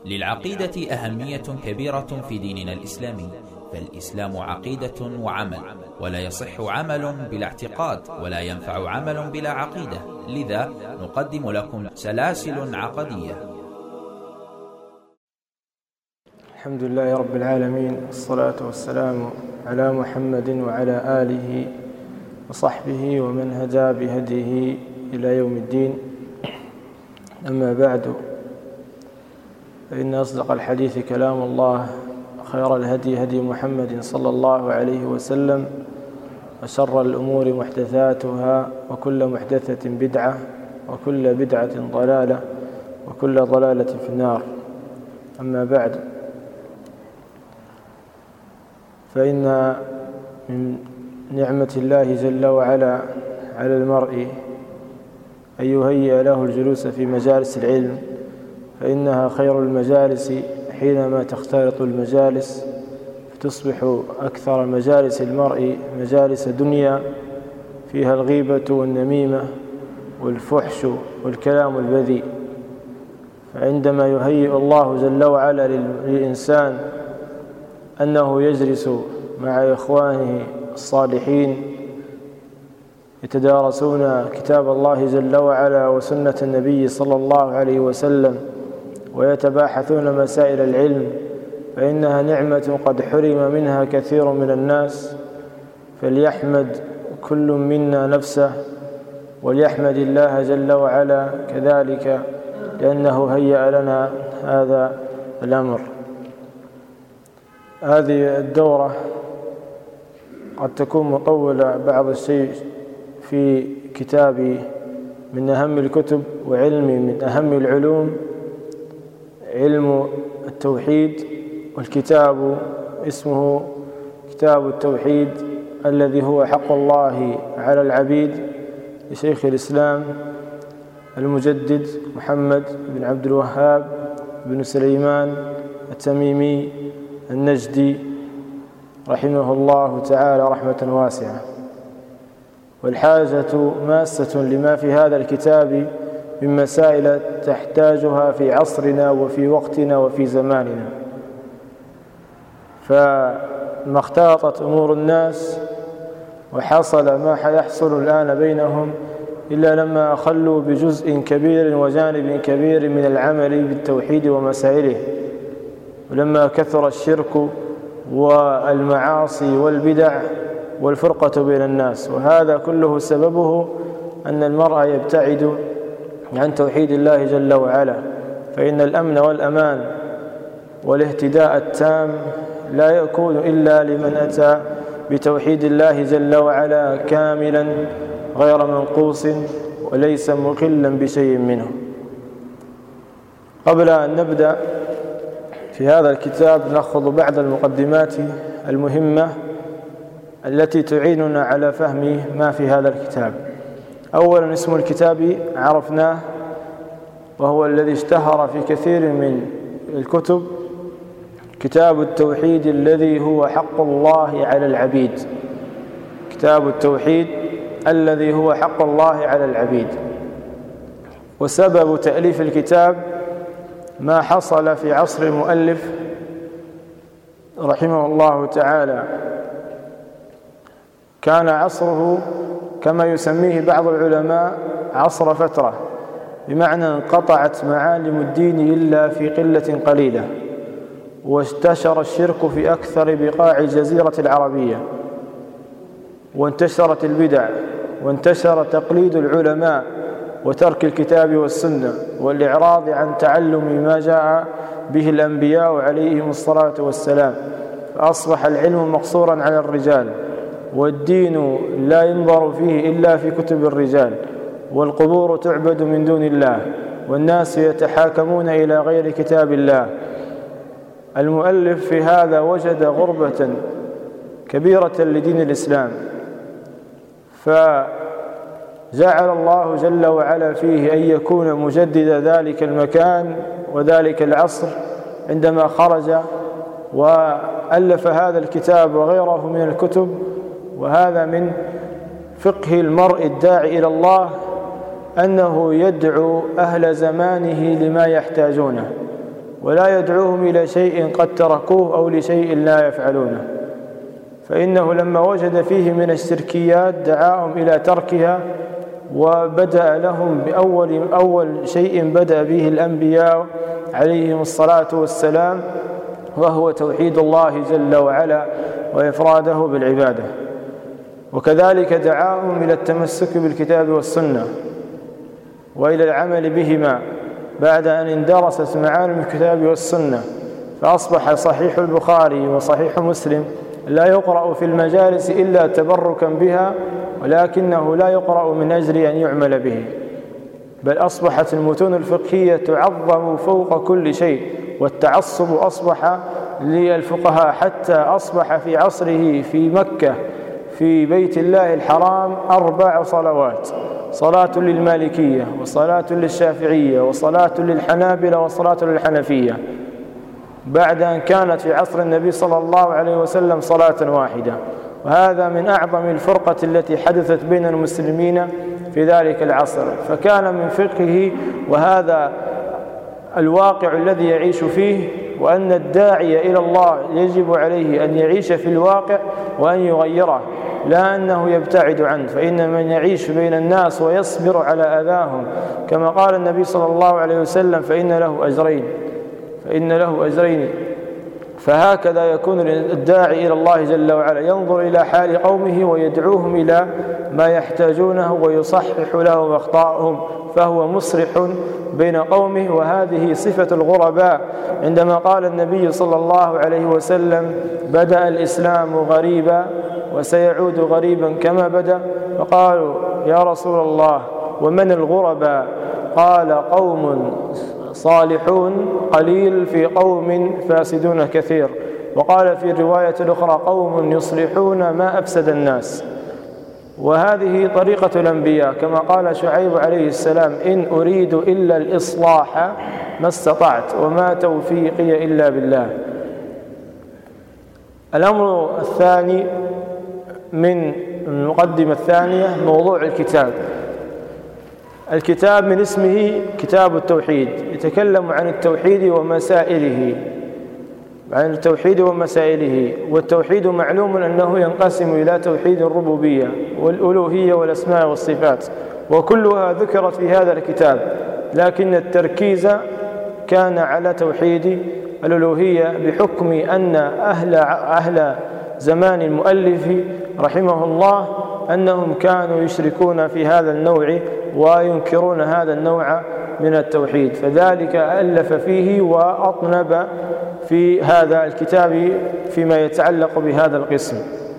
للعقيدة أهمية كبيرة في ديننا الإسلامي، فالإسلام عقيدة وعمل، ولا يصح عمل بلا اعتقاد، ولا ينفع عمل بلا عقيدة. لذا نقدم لكم سلاسل عقدية. الحمد لله رب العالمين، والصلاة والسلام على محمد وعلى آله وصحبه ومن هدى بهديه إلى يوم الدين. أما بعد، فإن أصدق الحديث كلام الله، خير الهدي هدي محمد صلى الله عليه وسلم، وشر الأمور محدثاتها، وكل محدثة بدعة، وكل بدعة ضلالة، وكل ضلالة في النار. أما بعد، فإن من نعمة الله جل وعلا على المرء أن يهيئ له الجلوس في مجالس العلم، فإنها خير المجالس حينما تختلط المجالس، فتصبح أكثر مجالس المرء مجالس دنيا فيها الغيبة والنميمة والفحش والكلام البذيء. فعندما يهيئ الله جل وعلا للإنسان أنه يجلس مع إخوانه الصالحين يتدارسون كتاب الله جل وعلا وسنة النبي صلى الله عليه وسلم، ويتباحثون مسائل العلم، فإنها نعمة قد حرم منها كثير من الناس. فليحمد كل منا نفسه، وليحمد الله جل وعلا كذلك، لأنه هيأ لنا هذا الأمر. هذه الدورة قد تكون مطولة بعض الشيء في كتابي من أهم الكتب وعلمي من أهم العلوم، علم التوحيد، والكتاب اسمه كتاب التوحيد الذي هو حق الله على العبيد، لشيخ الإسلام المجدد محمد بن عبد الوهاب بن سليمان التميمي النجدي رحمه الله تعالى رحمة واسعة. والحاجة ماسة لما في هذا الكتاب من مسائل تحتاجها في عصرنا وفي وقتنا وفي زماننا، فما اختلطت أمور الناس وحصل ما يحصل الآن بينهم إلا لما أخلوا بجزء كبير وجانب كبير من العمل بالتوحيد ومسائله، ولما كثر الشرك والمعاصي والبدع والفرقة بين الناس. وهذا كله سببه أن المرء يبتعد عن توحيد الله جل وعلا، فإن الأمن والأمان والاهتداء التام لا يكون إلا لمن أتى بتوحيد الله جل وعلا كاملا غير منقوص وليس مخلا بشيء منه. قبل أن نبدأ في هذا الكتاب نأخذ بعض المقدمات المهمة التي تعيننا على فهم ما في هذا الكتاب. أولا، اسم الكتاب عرفناه، وهو الذي اشتهر في كثير من الكتب، كتاب التوحيد الذي هو حق الله على العبيد. كتاب التوحيد الذي هو حق الله على العبيد. وسبب تأليف الكتاب ما حصل في عصر المؤلف رحمه الله تعالى. كان عصره كما يسميه بعض العلماء عصر فترة، بمعنى انقطعت معالم الدين إلا في قلة قليلة، وانتشر الشرك في أكثر بقاع الجزيرة العربية، وانتشرت البدع، وانتشر تقليد العلماء وترك الكتاب والسنة والإعراض عن تعلم ما جاء به الأنبياء عليهم الصلاة والسلام، فأصبح العلم مقصورا على الرجال، والدين لا ينظر فيه إلا في كتب الرجال، والقبور تعبد من دون الله، والناس يتحاكمون إلى غير كتاب الله. المؤلف في هذا وجد غربة كبيرة لدين الإسلام، فجعل الله جل وعلا فيه أن يكون مجدد ذلك المكان وذلك العصر عندما خرج وألف هذا الكتاب وغيره من الكتب. وهذا من فقه المرء الداعي إلى الله أنه يدعو أهل زمانه لما يحتاجونه، ولا يدعوهم إلى شيء قد تركوه أو لشيء لا يفعلونه، فإنه لما وجد فيه من الشركيات دعاهم إلى تركها، وبدأ لهم بأول شيء بدأ به الأنبياء عليهم الصلاة والسلام، وهو توحيد الله جل وعلا وإفراده بالعبادة. وكذلك دعاهم إلى التمسك بالكتاب والسنة وإلى العمل بهما بعد أن اندرست معالم الكتاب والسنة، فأصبح صحيح البخاري وصحيح مسلم لا يقرأ في المجالس إلا تبركا بها، ولكنه لا يقرأ من أجل أن يعمل به، بل أصبحت المتون الفقهية تعظم فوق كل شيء، والتعصب أصبح للفقهاء، حتى أصبح في عصره في مكة في بيت الله الحرام 4 صلوات: صلاة للمالكية، وصلاة للشافعية، وصلاة للحنابلة، وصلاة للحنفية، بعد أن كانت في عصر النبي صلى الله عليه وسلم صلاة واحدة. وهذا من أعظم الفرقة التي حدثت بين المسلمين في ذلك العصر. فكان من فقهه، وهذا الواقع الذي يعيش فيه، وأن الداعي إلى الله يجب عليه أن يعيش في الواقع وأن يغيره، لا أنه يبتعد عنه، فإن من يعيش بين الناس ويصبر على أذاهم كما قال النبي صلى الله عليه وسلم فإن له أجرين. فهكذا يكون الداعي إلى الله جل وعلا، ينظر إلى حال قومه ويدعوهم إلى ما يحتاجونه ويصحح لهم أخطاءهم، فهو مصلح بين قومه. وهذه صفة الغرباء، عندما قال النبي صلى الله عليه وسلم: بدأ الإسلام غريبا وسيعود غريبا كما بدأ. فقالوا: يا رسول الله ومن الغرباء؟ قال: قوم صالحون قليل في قوم فاسدون كثير. وقال في الرواية الأخرى: قوم يصلحون ما أفسد الناس. وهذه طريقة الأنبياء، كما قال شعيب عليه السلام: إن أريد إلا الإصلاح ما استطعت وما توفيقي إلا بالله. الأمر الثاني من المقدمة الثانية موضوع الكتاب. الكتاب من اسمه كتاب التوحيد، يتكلم عن التوحيد ومسائله. والتوحيد معلوم أنه ينقسم إلى توحيد الربوبية والألوهية والأسماء والصفات، وكلها ذكرت في هذا الكتاب، لكن التركيز كان على توحيد الألوهية، بحكم أن أهل زمان المؤلف رحمه الله أنهم كانوا يشركون في هذا النوع وينكرون هذا النوع من التوحيد، فذلك ألف فيه وأطنب في هذا الكتاب فيما يتعلق بهذا القسم.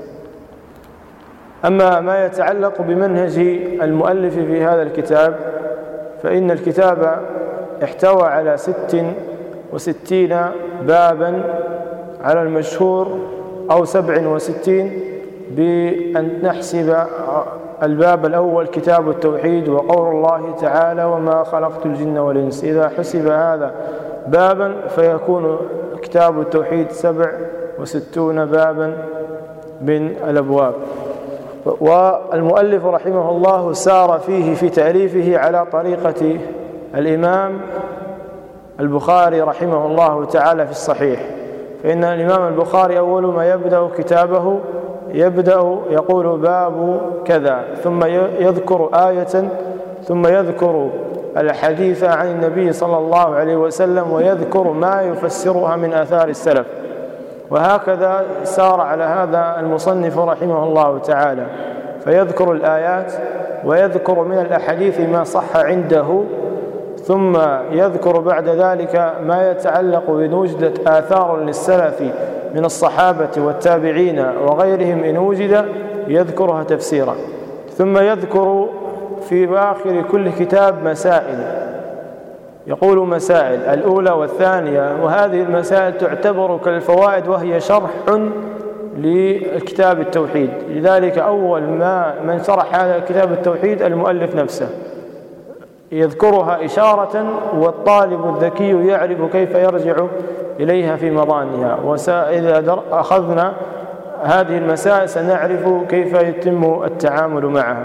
أما ما يتعلق بمنهج المؤلف في هذا الكتاب، فإن الكتاب احتوى على 66 بابا على المشهور، أو 67 بأن نحسب الباب الأول كتاب التوحيد وقول الله تعالى: وما خلقت الجن والإنس. إذا حسب هذا بابا فيكون كتاب التوحيد 67 بابا من الأبواب. والمؤلف رحمه الله سار فيه في تأليفه على طريقة الإمام البخاري رحمه الله تعالى في الصحيح، فإن الإمام البخاري أول ما يبدأ كتابه يقول باب كذا، ثم يذكر آية، ثم يذكر الحديث عن النبي صلى الله عليه وسلم، ويذكر ما يفسرها من آثار السلف. وهكذا سار على هذا المصنف رحمه الله تعالى، فيذكر الآيات ويذكر من الأحاديث ما صح عنده، ثم يذكر بعد ذلك ما يتعلق بإن وجدت آثار للسلف من الصحابة والتابعين وغيرهم إن وجد يذكرها تفسيرا، ثم يذكر في آخر كل كتاب مسائل، يقول مسائل الأولى والثانية، وهذه المسائل تعتبر كالفوائد وهي شرح لكتاب التوحيد. لذلك أول من شرح هذا كتاب التوحيد المؤلف نفسه، يذكرها إشارة، والطالب الذكي يعرف كيف يرجع إليها في مضانها. وإذا أخذنا هذه المسائل سنعرف كيف يتم التعامل معها.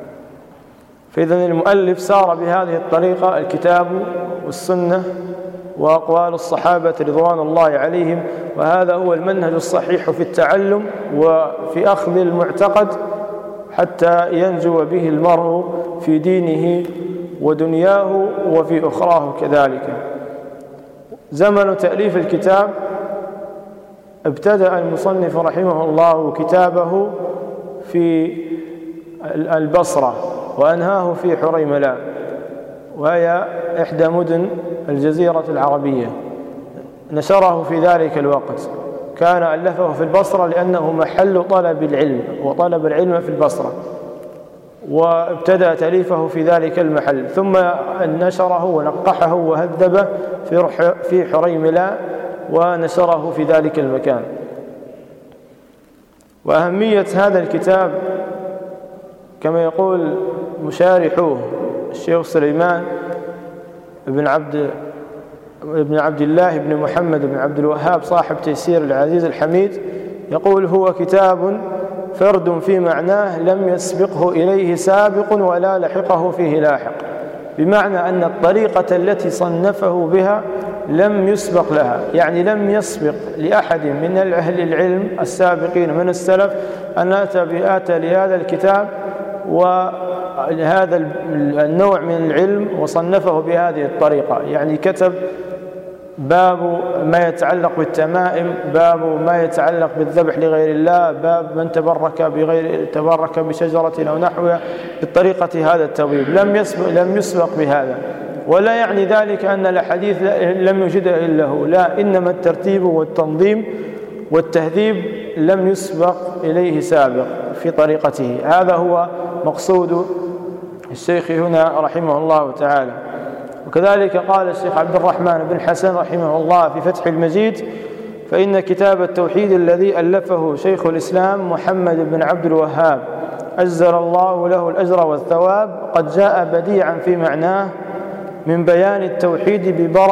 فإذا المؤلف سار بهذه الطريقة، الكتاب والسنة وأقوال الصحابة رضوان الله عليهم. وهذا هو المنهج الصحيح في التعلم وفي أخذ المعتقد حتى ينجو به المرء في دينه ودنياه وفي أخراه كذلك. زمن تأليف الكتاب ابتدأ المصنف رحمه الله كتابه في البصرة وأنهاه في حريملة، وهي إحدى مدن الجزيرة العربية. نشره في ذلك الوقت، كان ألفه في البصرة لأنه محل طلب العلم، وطلب العلم في البصرة، وابتدأ تأليفه في ذلك المحل، ثم نشره ونقحه وهذبه في حريملة ونشره في ذلك المكان. وأهمية هذا الكتاب كما يقول مشارحوه الشيخ سليمان بن عبد الله بن محمد بن عبد الوهاب صاحب تيسير العزيز الحميد، يقول: هو كتاب فرد في معناه لم يسبقه إليه سابق ولا لحقه فيه لاحق، بمعنى أن الطريقة التي صنفه بها لم يسبق لها، يعني لم يسبق لأحد من أهل العلم السابقين من السلف أن أتى لهذا الكتاب وهذا النوع من العلم وصنفه بهذه الطريقة. يعني كتب باب ما يتعلق بالتمائم، باب ما يتعلق بالذبح لغير الله، باب من تبرك بشجرة أو نحوها، بالطريقة هذا التبويب. لم يسبق بهذا، ولا يعني ذلك أن الحديث لم يوجده إلا هو، لا، إنما الترتيب والتنظيم والتهذيب لم يسبق إليه سابق في طريقته. هذا هو مقصود الشيخ هنا رحمه الله تعالى. وكذلك قال الشيخ عبد الرحمن بن حسن رحمه الله في فتح المجيد: فإن كتاب التوحيد الذي ألفه شيخ الإسلام محمد بن عبد الوهاب أجزل الله له الأجر والثواب قد جاء بديعا في معناه من بيان التوحيد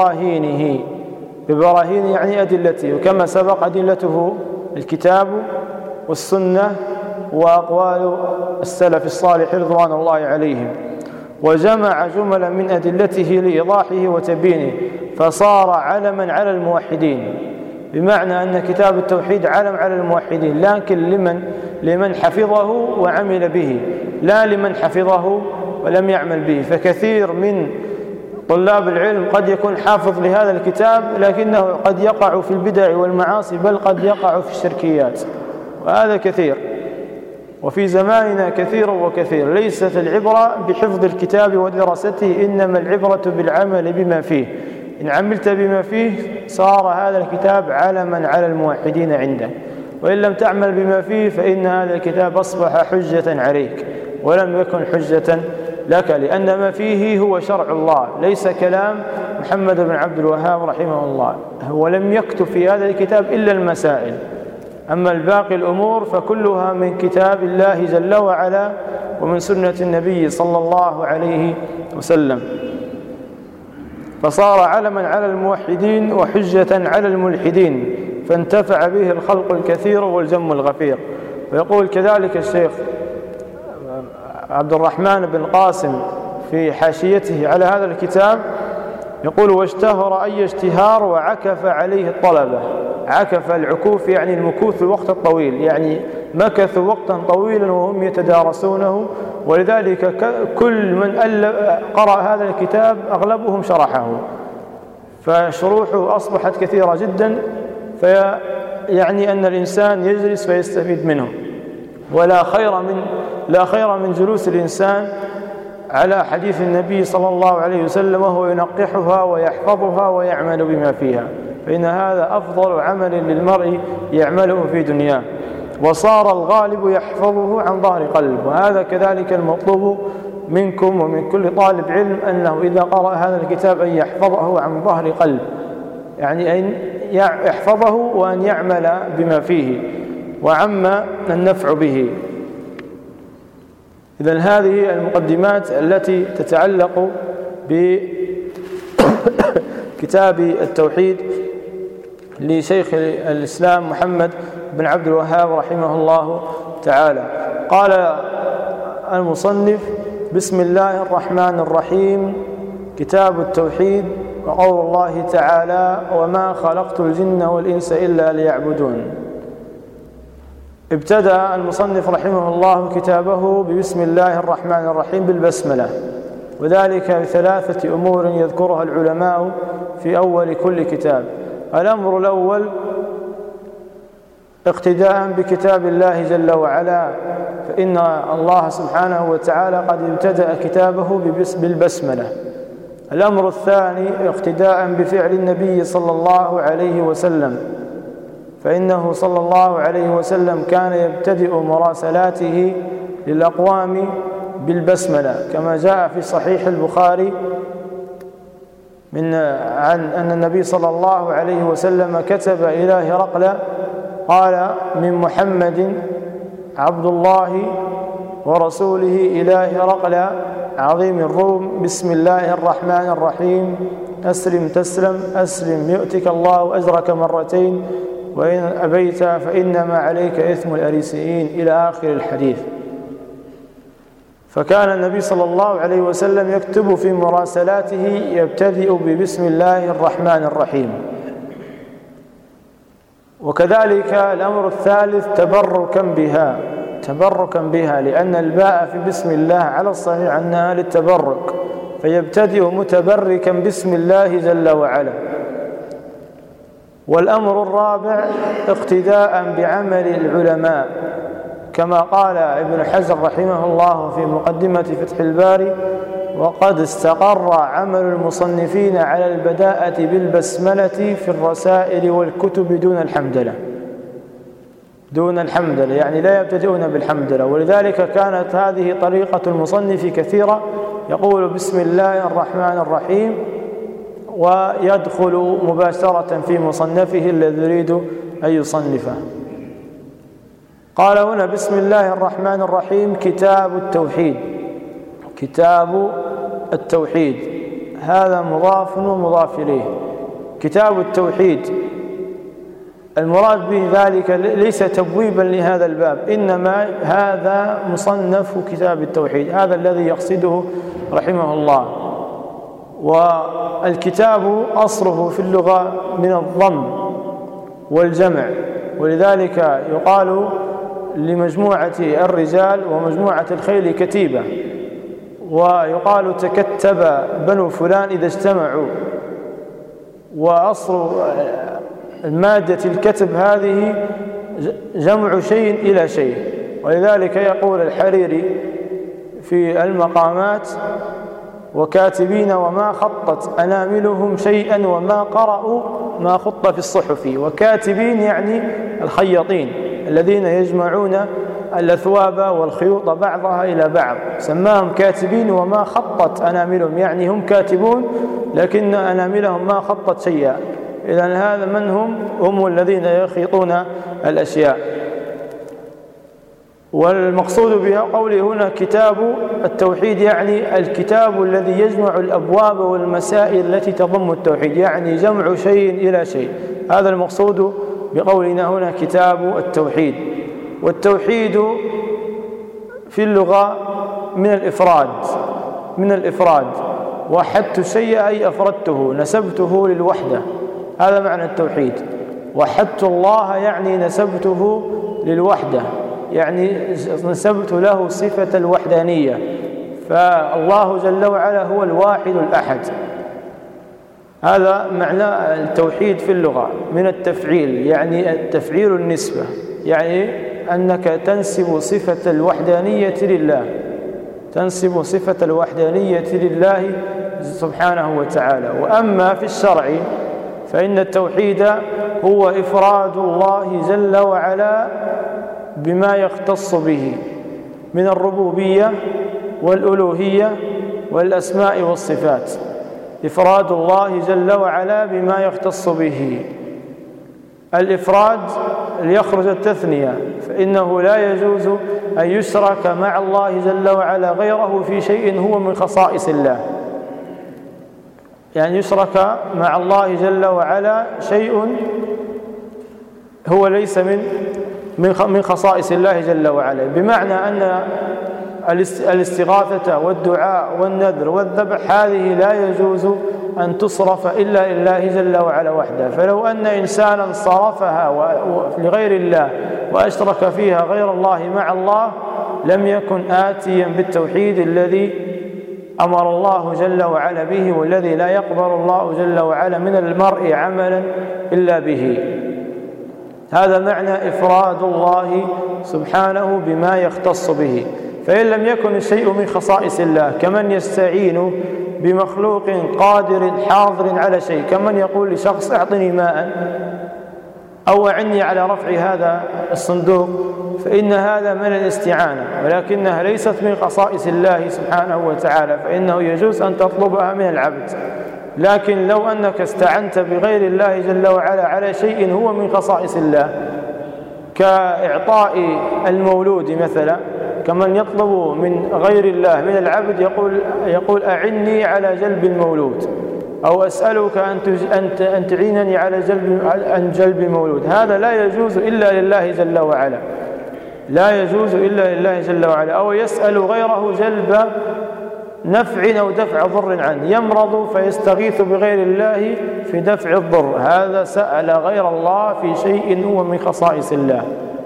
ببراهين يعني أدلته، وكما سبق أدلته الكتاب والسنة وأقوال السلف الصالح رضوان الله عليهم، وجمع جملا من أدلته لإيضاحه وتبيينه فصار علما على الموحدين، بمعنى أن كتاب التوحيد علم على الموحدين، لكن لمن حفظه وعمل به، لا لمن حفظه ولم يعمل به. فكثير من طلاب العلم قد يكون حافظ لهذا الكتاب لكنه قد يقع في البدع والمعاصي، بل قد يقع في الشركيات، وهذا كثير، وفي زماننا كثير وكثير. ليست العبرة بحفظ الكتاب ودراسته، إنما العبرة بالعمل بما فيه. إن عملت بما فيه صار هذا الكتاب علما على الموحدين عنده، وإن لم تعمل بما فيه فإن هذا الكتاب أصبح حجة عليك ولم يكن حجة لك، لأن ما فيه هو شرع الله، ليس كلام محمد بن عبد الوهاب رحمه الله. هو لم يكتب في هذا الكتاب إلا المسائل، أما الباقي الأمور فكلها من كتاب الله جل وعلا ومن سنة النبي صلى الله عليه وسلم. فصار علما على الموحدين وحجة على الملحدين، فانتفع به الخلق الكثير والجم الغفير. ويقول كذلك الشيخ عبد الرحمن بن قاسم في حاشيته على هذا الكتاب، يقول: واشتهر أي اشتهار وعكف عليه الطلبة. عكف العكوف يعني المكوث الوقت الطويل، يعني مكثوا وقتا طويلا وهم يتدارسونه، ولذلك كل من قرأ هذا الكتاب أغلبهم شرحه، فشروحه أصبحت كثيرة جدا، فيعني أن الإنسان يجلس فيستفيد منه، ولا خير من جلوس الإنسان على حديث النبي صلى الله عليه وسلم وهو ينقحها ويحفظها ويعمل بما فيها، فإن هذا أفضل عمل للمرء يعمله في دنياه. وصار الغالب يحفظه عن ظهر قلب، وهذا كذلك المطلوب منكم ومن كل طالب علم، أنه إذا قرأ هذا الكتاب أن يحفظه عن ظهر قلب، يعني أن يحفظه وأن يعمل بما فيه وعم النفع به. إذن هذه المقدمات التي تتعلق بكتاب التوحيد لشيخ الإسلام محمد بن عبد الوهاب رحمه الله تعالى. قال المصنف: بسم الله الرحمن الرحيم. كتاب التوحيد وقول الله تعالى: وما خلقت الجن والإنس إلا ليعبدون. ابتدأ المصنف رحمه الله كتابه ببسم الله الرحمن الرحيم بالبسملة، وذلك بثلاثة أمور يذكرها العلماء في أول كل كتاب. الأمر الأول اقتداء بكتاب الله جل وعلا، فإن الله سبحانه وتعالى قد ابتدأ كتابه بالبسملة. الأمر الثاني اقتداء بفعل النبي صلى الله عليه وسلم، فإنه صلى الله عليه وسلم كان يبتدئ مراسلاته للأقوام بالبسملة، كما جاء في صحيح البخاري عن أن النبي صلى الله عليه وسلم كتب إلى هرقل قال: من محمد عبد الله ورسوله إلى هرقل عظيم الروم، بسم الله الرحمن الرحيم، أسلم تسلم، أسلم يؤتك الله أجرك مرتين، وإن أبيت فإنما عليك إثم الأريسيين، إلى آخر الحديث. فكان النبي صلى الله عليه وسلم يكتب في مراسلاته يبتدئ ببسم الله الرحمن الرحيم. وكذلك الأمر الثالث تبركا بها، لأن الباء في بسم الله على الصحيح أنها للتبرك، فيبتدئ متبركا بسم الله جل وعلا. والأمر الرابع اقتداء بعمل العلماء، كما قال ابن حجر رحمه الله في مقدمة فتح الباري: وقد استقر عمل المصنفين على البداءة بالبسملة في الرسائل والكتب دون الحمدلة، يعني لا يبتدئون بالحمدلة. ولذلك كانت هذه طريقة المصنف كثيرة، يقول بسم الله الرحمن الرحيم ويدخل مباشرة في مصنفه الذي يريد أن يصنفه. قال هنا بسم الله الرحمن الرحيم كتاب التوحيد، هذا مضاف ومضاف إليه. كتاب التوحيد المراد به ذلك ليس تبويبا لهذا الباب، إنما هذا مصنف كتاب التوحيد، هذا الذي يقصده رحمه الله. والكتاب أصله في اللغة من الضم والجمع، ولذلك يقال لمجموعة الرجال ومجموعة الخيل كتيبة، ويقال تكتب بنو فلان إذا اجتمعوا. وأصل المادة الكتب هذه جمع شيء إلى شيء، ولذلك يقول الحريري في المقامات: وكاتبين وما خطت أناملهم شيئا وما قرأوا ما خط في الصحف. وكاتبين يعني الخياطين الذين يجمعون الأثواب والخيوط بعضها إلى بعض، سماهم كاتبين وما خطت أناملهم، يعني هم كاتبون لكن أناملهم ما خطت شيئا. إذن هذا من هم الذين يخيطون الأشياء. والمقصود بها قوله هنا كتاب التوحيد، يعني الكتاب الذي يجمع الأبواب والمسائل التي تضم التوحيد، يعني جمع شيء إلى شيء. هذا المقصود بقولنا هنا كتاب التوحيد. والتوحيد في اللغة من الإفراد، وحدت الشيء أي أفردته، نسبته للوحدة، هذا معنى التوحيد. وحدت الله يعني نسبته للوحدة، يعني نسبت له صفة الوحدانية، فالله جل وعلا هو الواحد الأحد. هذا معنى التوحيد في اللغة، من التفعيل، يعني التفعيل النسبة، يعني أنك تنسب صفة الوحدانية لله سبحانه وتعالى. وأما في الشرع فإن التوحيد هو إفراد الله جل وعلا بما يختص به من الربوبية والألوهية والأسماء والصفات، إفراد الله جل وعلا بما يختص به. الإفراد ليخرج التثنية، فإنه لا يجوز أن يشرك مع الله جل وعلا غيره في شيء هو من خصائص الله، يعني يشرك مع الله جل وعلا شيء هو ليس من خصائص الله جل وعلا، بمعنى أن الاستغاثة والدعاء والنذر والذبح هذه لا يجوز أن تصرف إلا لله جل وعلا وحده. فلو أن إنسانا صرفها لغير الله وأشرك فيها غير الله مع الله لم يكن آتيا بالتوحيد الذي أمر الله جل وعلا به، والذي لا يقبل الله جل وعلا من المرء عملا إلا به. هذا معنى إفراد الله سبحانه بما يختص به. فإن لم يكن الشيء من خصائص الله كمن يستعين بمخلوق قادر حاضر على شيء، كمن يقول لشخص أعطني ماء أو أعني على رفع هذا الصندوق، فإن هذا من الاستعانة، ولكنها ليست من خصائص الله سبحانه وتعالى، فإنه يجوز أن تطلبها من العبد. لكن لو أنك استعنت بغير الله جل وعلا على شيء هو من خصائص الله كإعطاء المولود مثلا، كمن يطلب من غير الله من العبد يقول أعني على جلب المولود، أو أسألك أن تعينني على جلب المولود، هذا لا يجوز إلا لله جل وعلا، لا يجوز إلا لله جل وعلا. أو يسأل غيره جلب نفع أو دفع ضر عنه، يمرض فيستغيث بغير الله في دفع الضر، هذا سأل غير الله في شيء هو من خصائص الله.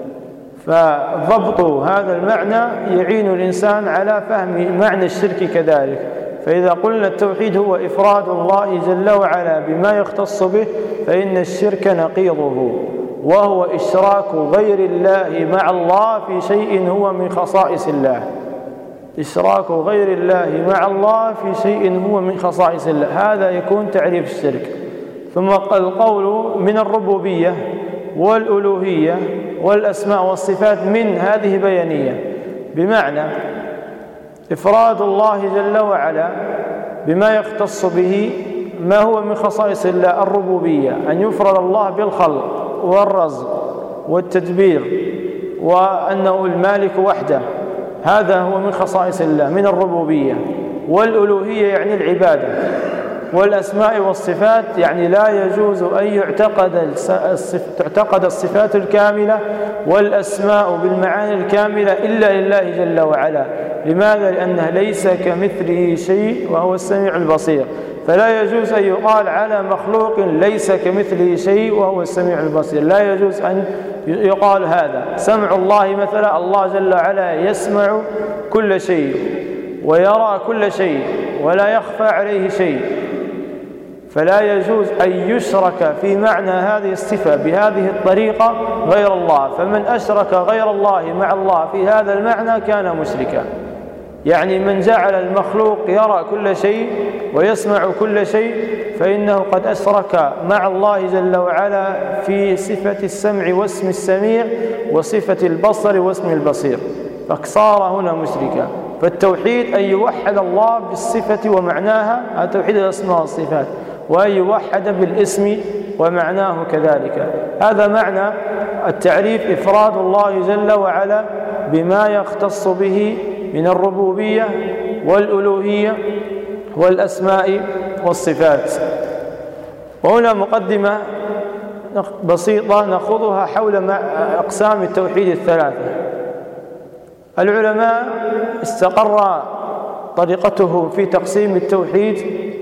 فضبط هذا المعنى يعين الإنسان على فهم معنى الشرك كذلك. فإذا قلنا التوحيد هو إفراد الله جل وعلا بما يختص به، فإن الشرك نقيضه، وهو إشراك غير الله مع الله في شيء هو من خصائص الله. إشراك غير الله مع الله في شيء هو من خصائص الله، هذا يكون تعريف الشرك. ثم القول من الربوبية والألوهية والأسماء والصفات من هذه بيانية، بمعنى إفراد الله جل وعلا بما يختص به ما هو من خصائص الله. الربوبية أن يفرد الله بالخلق والرزق والتدبير وأنه المالك وحده، هذا هو من خصائص الله من الربوبية. والألوهية يعني العبادة. والأسماء والصفات يعني لا يجوز أن تعتقد الصفات الكاملة والأسماء بالمعاني الكاملة إلا لله جل وعلا. لماذا؟ لأنه ليس كمثله شيء وهو السميع البصير، فلا يجوز أن يقال على مخلوق ليس كمثله شيء وهو السميع البصير، لا يجوز أن يقال هذا. سمع الله مثلا، الله جل وعلا يسمع كل شيء ويرى كل شيء ولا يخفى عليه شيء، فلا يجوز أن يشرك في معنى هذه الصفة بهذه الطريقة غير الله. فمن أشرك غير الله مع الله في هذا المعنى كان مشركا. يعني من جعل المخلوق يرى كل شيء ويسمع كل شيء فإنه قد أشرك مع الله جل وعلا في صفة السمع واسم السميع وصفة البصر واسم البصير، فصار هنا مشركا. فالتوحيد أن يوحد الله بالصفة ومعناها، هذا توحيد الأسماء والصفات، وأن يوحد بالاسم ومعناه كذلك. هذا معنى التعريف، إفراد الله جل وعلا بما يختص به من الربوبية والألوهية والأسماء والصفات. وهنا مقدمة بسيطة نأخذها حول أقسام التوحيد الثلاثة. العلماء استقر طريقتهم في تقسيم التوحيد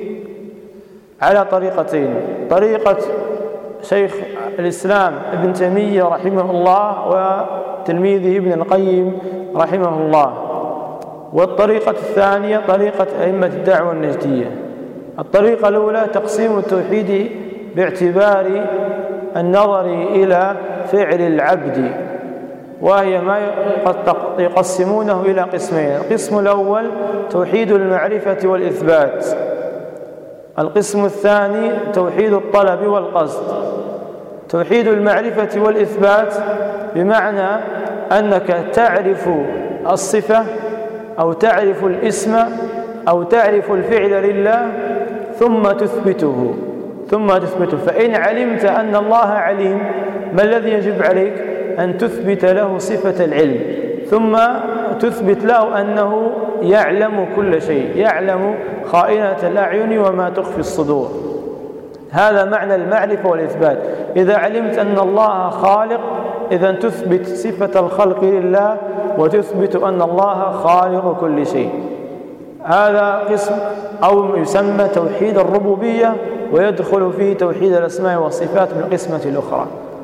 على طريقتين: طريقة شيخ الإسلام ابن تيمية رحمه الله وتلميذه ابن القيم رحمه الله، والطريقة الثانية طريقة أئمة الدعوة النجدية. الطريقة الأولى تقسيم التوحيد باعتبار النظر إلى فعل العبد، وهي ما يقسمونه إلى قسمين: القسم الأول توحيد المعرفة والإثبات، القسم الثاني توحيد الطلب والقصد. توحيد المعرفة والإثبات بمعنى أنك تعرف الصفة أو تعرف الاسم أو تعرف الفعل لله ثم تثبته. فإن علمت أن الله عليم، ما الذي يجب عليك؟ أن تثبت له صفة العلم، ثم تثبت له أنه يعلم كل شيء، يعلم خائنة الأعين وما تخفي الصدور. هذا معنى المعرفة والإثبات. إذا علمت أن الله خالق، إذن تثبت صفة الخلق لله وتثبت أن الله خالق كل شيء. هذا قسم أو يسمى توحيد الربوبية، ويدخل فيه توحيد الأسماء والصفات من القسمة الأخرى.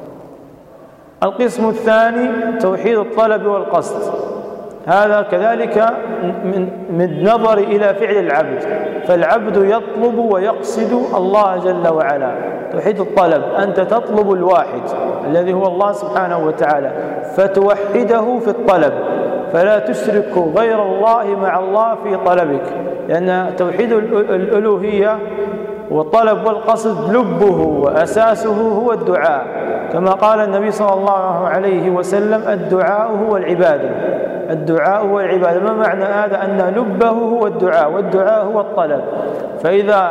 القسم الثاني توحيد الطلب والقصد، هذا كذلك من نظر إلى فعل العبد، فالعبد يطلب ويقصد الله جل وعلا. توحيد الطلب أنت تطلب الواحد الذي هو الله سبحانه وتعالى، فتوحده في الطلب، فلا تشرك غير الله مع الله في طلبك، لأن توحيد الألوهية والطلب والقصد لبه وأساسه هو الدعاء، كما قال النبي صلى الله عليه وسلم: الدعاء هو العبادة. الدعاء هو العبادة. ما معنى هذا؟ أن لبه هو الدعاء، والدعاء هو الطلب. فإذا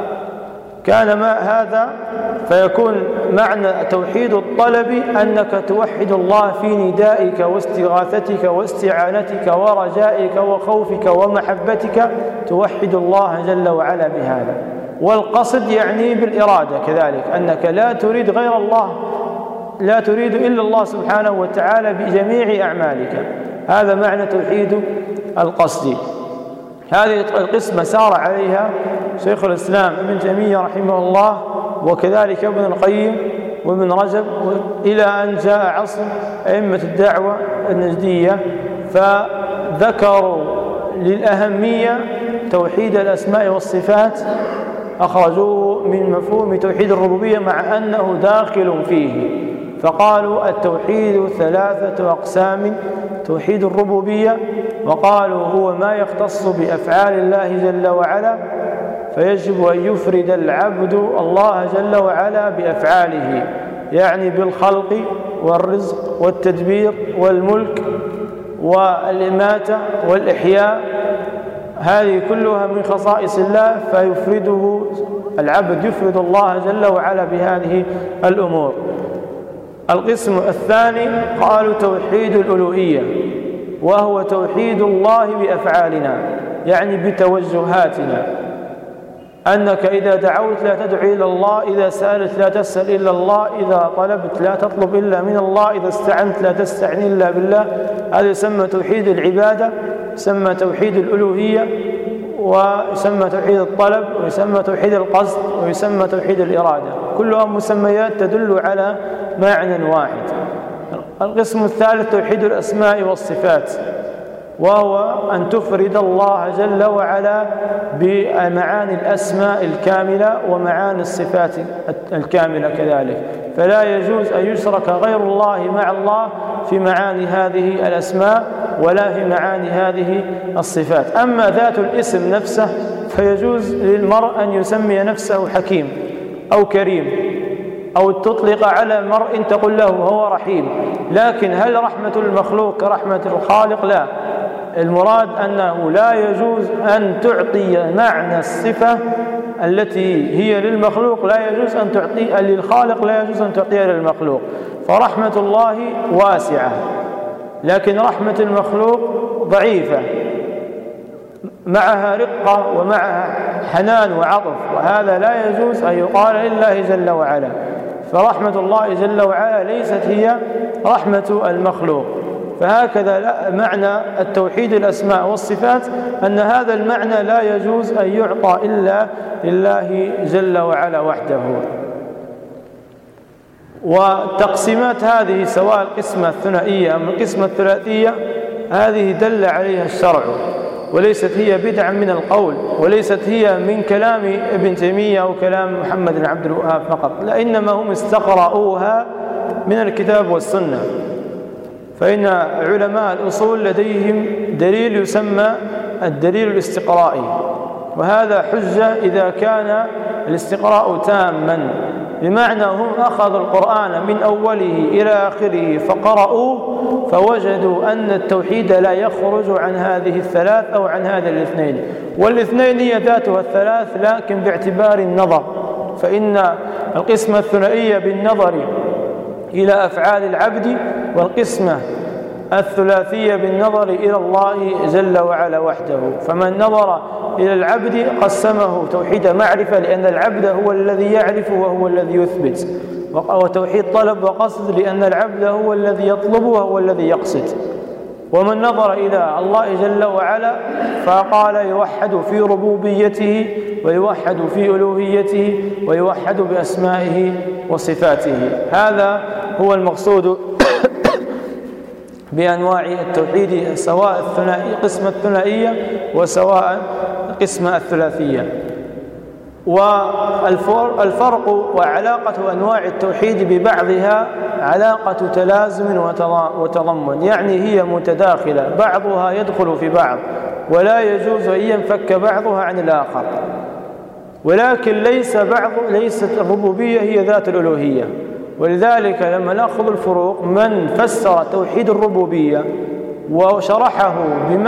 كان ما هذا فيكون معنى توحيد الطلب أنك توحد الله في ندائك واستغاثتك واستعانتك ورجائك وخوفك ومحبتك، توحد الله جل وعلا بهذا. والقصد يعني بالإرادة كذلك، أنك لا تريد غير الله، لا تريد إلا الله سبحانه وتعالى بجميع أعمالك. هذا معنى توحيد القصد. هذه القسمة سار عليها شيخ الإسلام ابن تيمية رحمه الله، وكذلك ابن القيم وابن رجب، إلى أن جاء عصر أئمة الدعوة النجدية، فذكروا للأهمية توحيد الأسماء والصفات، أخرجوه من مفهوم توحيد الربوبية مع أنه داخل فيه، فقالوا التوحيد 3 أقسام: توحيد الربوبية، وقالوا هو ما يختص بأفعال الله جل وعلا، فيجب أن يفرد العبد الله جل وعلا بأفعاله، يعني بالخلق والرزق والتدبير والملك والإماتة والإحياء، هذه كلها من خصائص الله، فيفرده العبد، يفرد الله جل وعلا بهذه الأمور. القسم الثاني قالوا توحيد الألوهية، وهو توحيد الله بأفعالنا، يعني بتوجهاتنا، أنك إذا دعوت لا تدعو إلا الله، إذا سألت لا تسأل إلا الله، إذا طلبت لا تطلب إلا من الله، إذا استعنت لا تستعن إلا بالله. هذا يسمى توحيد العبادة، يسمى توحيد الألوهية، ويسمى توحيد الطلب، ويسمى توحيد القصد، ويسمى توحيد الإرادة، كلها مسميات تدل على معنى واحد. القسم الثالث توحيد الأسماء والصفات، وهو أن تفرد الله جل وعلا بمعاني الأسماء الكاملة ومعاني الصفات الكاملة كذلك، فلا يجوز أن يشرك غير الله مع الله في معاني هذه الأسماء ولا في معاني هذه الصفات. أما ذات الاسم نفسه فيجوز للمرء أن يسمي نفسه حكيم أو كريم، أو تطلق على مرء تقول له هو رحيم، لكن هل رحمة المخلوق كرحمة الخالق؟ لا. المراد أنه لا يجوز أن تعطي معنى الصفة التي هي للمخلوق، لا يجوز أن تعطيها للخالق، لا يجوز أن تعطيها للمخلوق. فرحمة الله واسعة، لكن رحمة المخلوق ضعيفة، معها رقة ومعها حنان وعطف، وهذا لا يجوز أن يقال لله جل وعلا. فرحمة الله جل وعلا ليست هي رحمة المخلوق. فهكذا معنى التوحيد الأسماء والصفات، أن هذا المعنى لا يجوز أن يعطى إلا لله جل وعلا وحده. وتقسيمات هذه سواء القسمة الثنائية أم القسمة الثلاثية هذه دل عليها الشرع، وليست هي بدعا من القول، وليست هي من كلام ابن تيمية أو كلام محمد بن عبد الوهاب فقط، لإنما هم استقرأوها من الكتاب والسنة. فإن علماء الأصول لديهم دليل يسمى الدليل الاستقرائي، وهذا حجة إذا كان الاستقراء تاما، بمعنى هم أخذوا القرآن من أوله إلى آخره فقرأوه فوجدوا أن التوحيد لا يخرج عن هذه الثلاث أو عن هذه الاثنين، والاثنين هي ذاتها الثلاث لكن باعتبار النظر. فإن القسمة الثنائية بالنظر إلى أفعال العبد، والقسمة الثلاثية بالنظر إلى الله جل وعلا وحده. فمن نظر إلى العبد قسمه توحيد معرفة، لأن العبد هو الذي يعرف وهو الذي يثبت، وتوحيد طلب وقصد، لأن العبد هو الذي يطلب وهو الذي يقصد. ومن نظر إلى الله جل وعلا فقال يوحد في ربوبيته ويوحد في ألوهيته ويوحد بأسمائه وصفاته. هذا هو المقصود بأنواع التوحيد، سواء قسم الثنائية وسواء قسم الثلاثية. والفرق وعلاقة أنواع التوحيد ببعضها علاقة تلازم وتضمن، يعني هي متداخلة، بعضها يدخل في بعض ولا يجوز أن ينفك بعضها عن الآخر. ولكن ليست الربوبية هي ذات الألوهية. ولذلك لما نأخذ الفروق، من فسر توحيد الربوبية وشرحه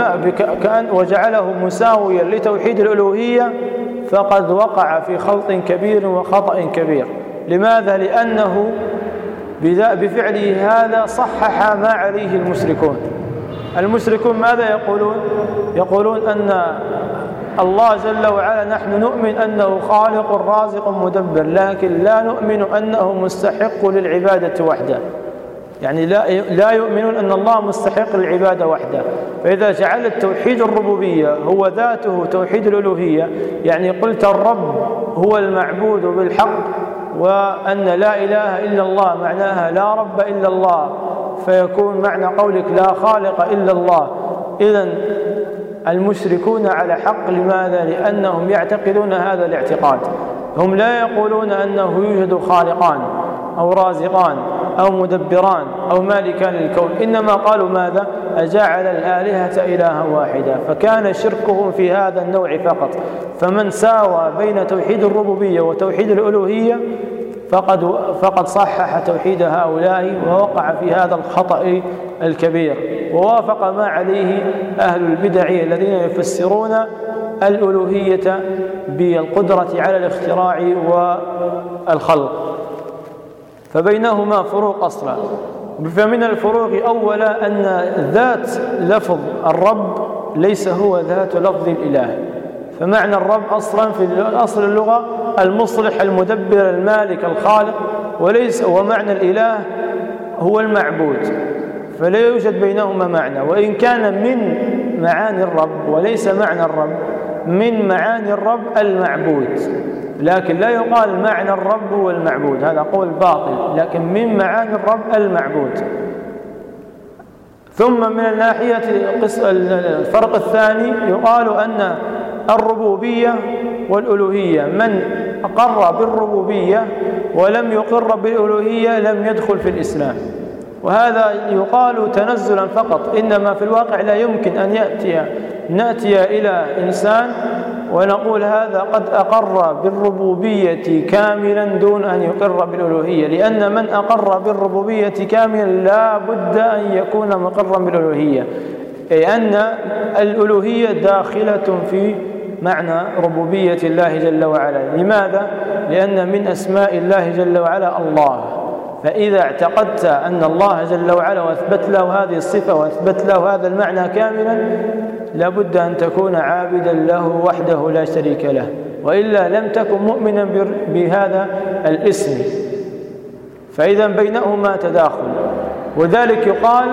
وجعله مساويا لتوحيد الألوهية فقد وقع في خلط كبير وخطأ كبير. لماذا؟ لأنه بفعله هذا صحح ما عليه المشركون. المشركون ماذا يقولون؟ يقولون أن الله جل وعلا نحن نؤمن أنه خالق رازق مدبر، لكن لا نؤمن أنه مستحق للعبادة وحده. يعني لا يؤمنون أن الله مستحق للعبادة وحده. فإذا جعلت توحيد الربوبية هو ذاته توحيد الألوهية، يعني قلت الرب هو المعبود بالحق، وأن لا إله إلا الله معناها لا رب إلا الله، فيكون معنى قولك لا خالق إلا الله. إذن المشركون على حق. لماذا؟ لأنهم يعتقدون هذا الاعتقاد. هم لا يقولون أنه يوجد خالقان أو رازقان أو مدبران أو مالكان للكون، إنما قالوا ماذا؟ أجعل الآلهة إلها واحدا. فكان شركهم في هذا النوع فقط. فمن ساوى بين توحيد الربوبية وتوحيد الألوهية فقد صحح توحيد هؤلاء ووقع في هذا الخطأ الكبير، ووافق ما عليه أهل البدع الذين يفسرون الألوهية بالقدرة على الاختراع والخلق. فبينهما فروق أصلا. فمن الفروق أولا أن ذات لفظ الرب ليس هو ذات لفظ الإله. فمعنى الرب أصلا في أصل اللغة المصلح المدبر المالك الخالق، ومعنى الإله هو المعبود، فلا يوجد بينهما معنى. وإن كان من معاني الرب وليس معنى الرب، من معاني الرب المعبود، لكن لا يقال معنى الرب هو المعبود، هذا قول باطل، لكن من معاني الرب المعبود. ثم من الناحية الفرق الثاني يقال أن الربوبية والألوهية من أقر بالربوبية ولم يقر بالألوهية لم يدخل في الإسلام، وهذا يقال تنزلا فقط. إنما في الواقع لا يمكن أن نأتي إلى إنسان ونقول هذا قد أقر بالربوبية كاملا دون أن يقر بالألوهية، لأن من أقر بالربوبية كاملا لا بد أن يكون مقرا بالألوهية، أي أن الألوهية داخلة في معنى ربوبية الله جل وعلا. لماذا؟ لأن من أسماء الله جل وعلا الله، فإذا اعتقدت أن الله جل وعلا وأثبت له هذه الصفة وأثبت له هذا المعنى كاملا لابد أن تكون عابدا له وحده لا شريك له، وإلا لم تكن مؤمنا بهذا الاسم. فإذا بينهما تداخل. وذلك يقال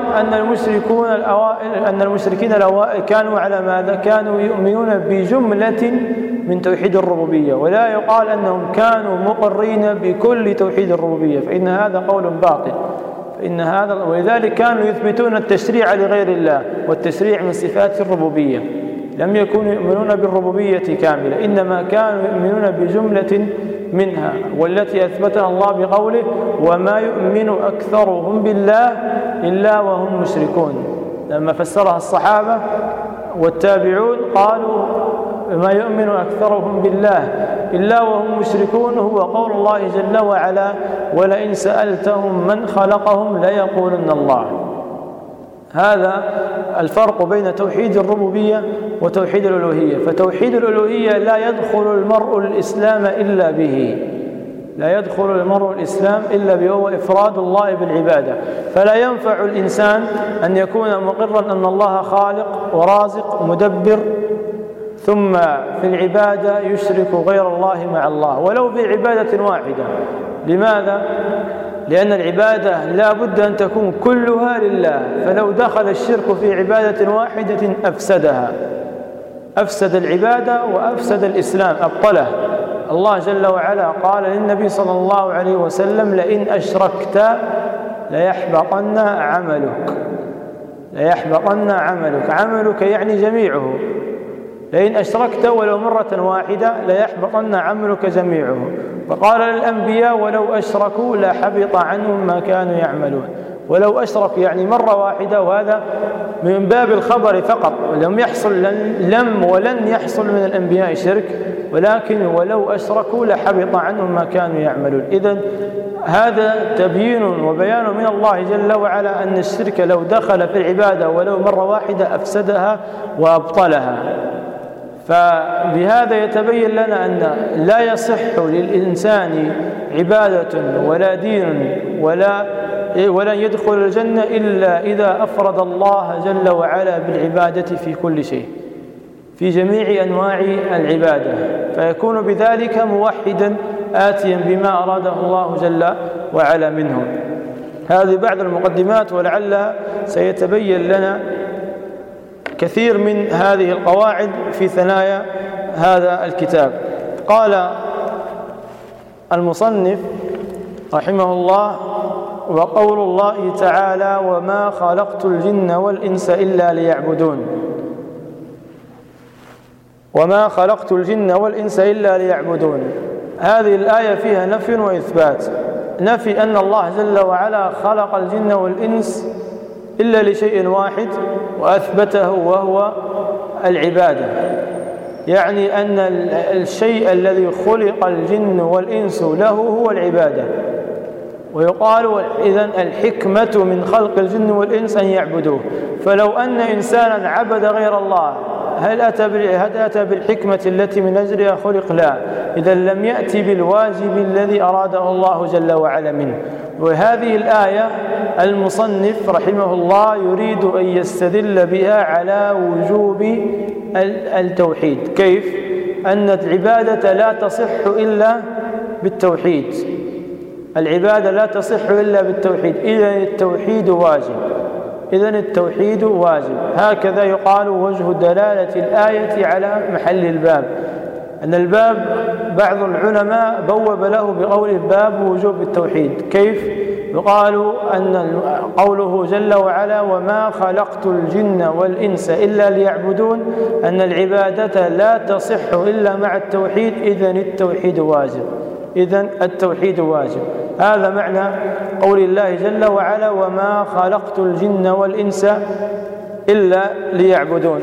أن المشركين الأوائل كانوا على ماذا؟ كانوا يؤمنون بجملة من توحيد الربوبية، ولا يقال أنهم كانوا مقرين بكل توحيد الربوبية، فإن هذا قول باطل. ولذلك كانوا يثبتون التشريع لغير الله، والتشريع من صفات الربوبية. لم يكونوا يؤمنون بالربوبية كاملة، إنما كانوا يؤمنون بجملة منها، والتي أثبتها الله بقوله وما يؤمن أكثرهم بالله إلا وهم مشركون. لما فسرها الصحابة والتابعون قالوا ما يؤمن أكثرهم بالله إلا وهم مشركون، هو قول الله جل وعلا ولئن سألتهم من خلقهم ليقولن الله. هذا الفرق بين توحيد الربوبية وتوحيد الألوهية. فتوحيد الألوهية لا يدخل المرء الإسلام إلا به، لا يدخل المرء الإسلام إلا به، هو إفراد الله بالعبادة. فلا ينفع الإنسان أن يكون مقرا أن الله خالق ورازق مدبر ثم في العبادة يشرك غير الله مع الله ولو في عبادة واحدة. لماذا؟ لأن العبادة لا بد أن تكون كلها لله، فلو دخل الشرك في عبادة واحدة أفسدها، أفسد العبادة وأفسد الإسلام، أبطله. الله جل وعلا قال للنبي صلى الله عليه وسلم: لئن أشركت ليحبطن عملك، ليحبطن عملك، عملك يعني جميعه، لئن أشركت ولو مرة واحدة ليحبطن عملك جميعه. فقال للأنبياء: ولو أشركوا لحبط عنهم ما كانوا يعملون. ولو أشرك يعني مرة واحدة، وهذا من باب الخبر فقط، ولن يحصل من الأنبياء شرك، ولكن ولو أشركوا لحبط عنهم ما كانوا يعملون. إذن هذا تبيين وبيان من الله جل وعلا أن الشرك لو دخل في العبادة ولو مرة واحدة أفسدها وأبطلها. فبهذا يتبين لنا أن لا يصح للإنسان عبادة ولا دين ولا يدخل الجنة إلا إذا أفرد الله جل وعلا بالعبادة في كل شيء، في جميع أنواع العبادة، فيكون بذلك موحدا آتيا بما أراده الله جل وعلا منه. هذه بعض المقدمات، ولعلها سيتبين لنا كثير من هذه القواعد في ثنايا هذا الكتاب. قال المصنف رحمه الله: وقول الله تعالى: وما خلقت الجن والإنس إلا ليعبدون. وما خلقت الجن والإنس إلا ليعبدون، هذه الآية فيها نفي وإثبات. نفي أن الله جل وعلا خلق الجن والإنس إلا لشيء واحد، وأثبته وهو العبادة، يعني أن الشيء الذي خلق الجن والإنس له هو العبادة. ويقال إذن الحكمة من خلق الجن والإنس أن يعبدوه. فلو أن إنسانا عبد غير الله هل أتى بالحكمة التي من أجلها خلق؟ لا، إذا لم يأتي بالواجب الذي أراده الله جل وعلا منه. وهذه الآية المصنف رحمه الله يريد أن يستدل بها على وجوب التوحيد. كيف؟ أن العبادة لا تصح إلا بالتوحيد، العبادة لا تصح إلا بالتوحيد، إذن التوحيد واجب، إذن التوحيد واجب. هكذا يقال وجه دلالة الآية على محل الباب، أن الباب بعض العلماء بوب له بقوله باب وجوب التوحيد. كيف؟ يقال أن قوله جل وعلا: وما خلقت الجن والإنس إلا ليعبدون، أن العبادة لا تصح إلا مع التوحيد، إذن التوحيد واجب، إذن التوحيد واجب. هذا معنى قول الله جل وعلا: وما خلقت الجن والإنس إلا ليعبدون.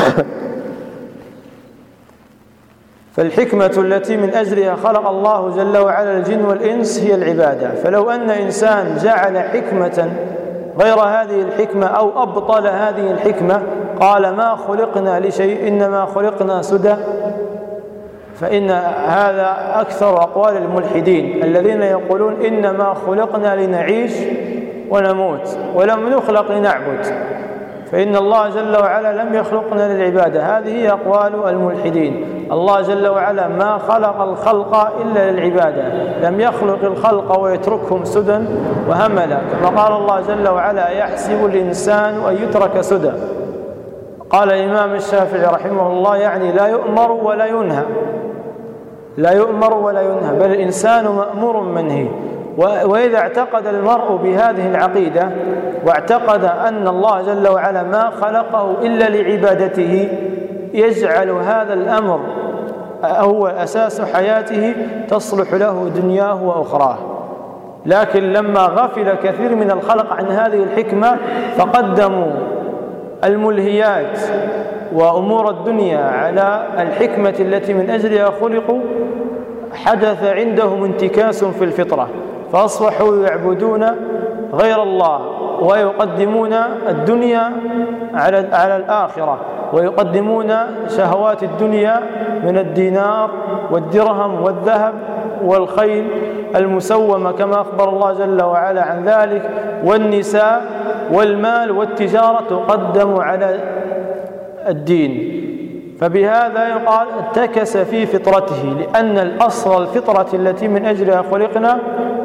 فالحكمة التي من أجلها خلق الله جل وعلا الجن والإنس هي العبادة. فلو أن إنسان جعل حكمة غير هذه الحكمة أو أبطل هذه الحكمة، قال ما خلقنا لشيء إنما خلقنا سدى، فإن هذا أكثر أقوال الملحدين الذين يقولون إنما خلقنا لنعيش ونموت ولم نخلق لنعبد، فإن الله جل وعلا لم يخلقنا للعبادة. هذه هي أقوال الملحدين. الله جل وعلا ما خلق الخلق إلا للعبادة، لم يخلق الخلق ويتركهم سدى وهملا، كما قال الله جل وعلا: يحسب الإنسان أن يترك سدى. قال الإمام الشافعي رحمه الله: يعني لا يؤمر ولا ينهى، لا يؤمر ولا ينهى، بل الإنسان مأمور منهي. وإذا اعتقد المرء بهذه العقيدة واعتقد أن الله جل وعلا ما خلقه إلا لعبادته، يجعل هذا الأمر هو أساس حياته، تصلح له دنياه وأخراه. لكن لما غفل كثير من الخلق عن هذه الحكمة فقدموا الملهيات وأمور الدنيا على الحكمة التي من أجلها خلقوا، حدث عندهم انتكاس في الفطرة، فأصبحوا يعبدون غير الله ويقدمون الدنيا على الآخرة، ويقدمون شهوات الدنيا من الدينار والدرهم والذهب والخيل المسومة كما أخبر الله جل وعلا عن ذلك، والنساء والمال والتجارة تقدم على الدين. فبهذا يقال انتكس في فطرته، لأن الأصل الفطرة التي من أجلها خلقنا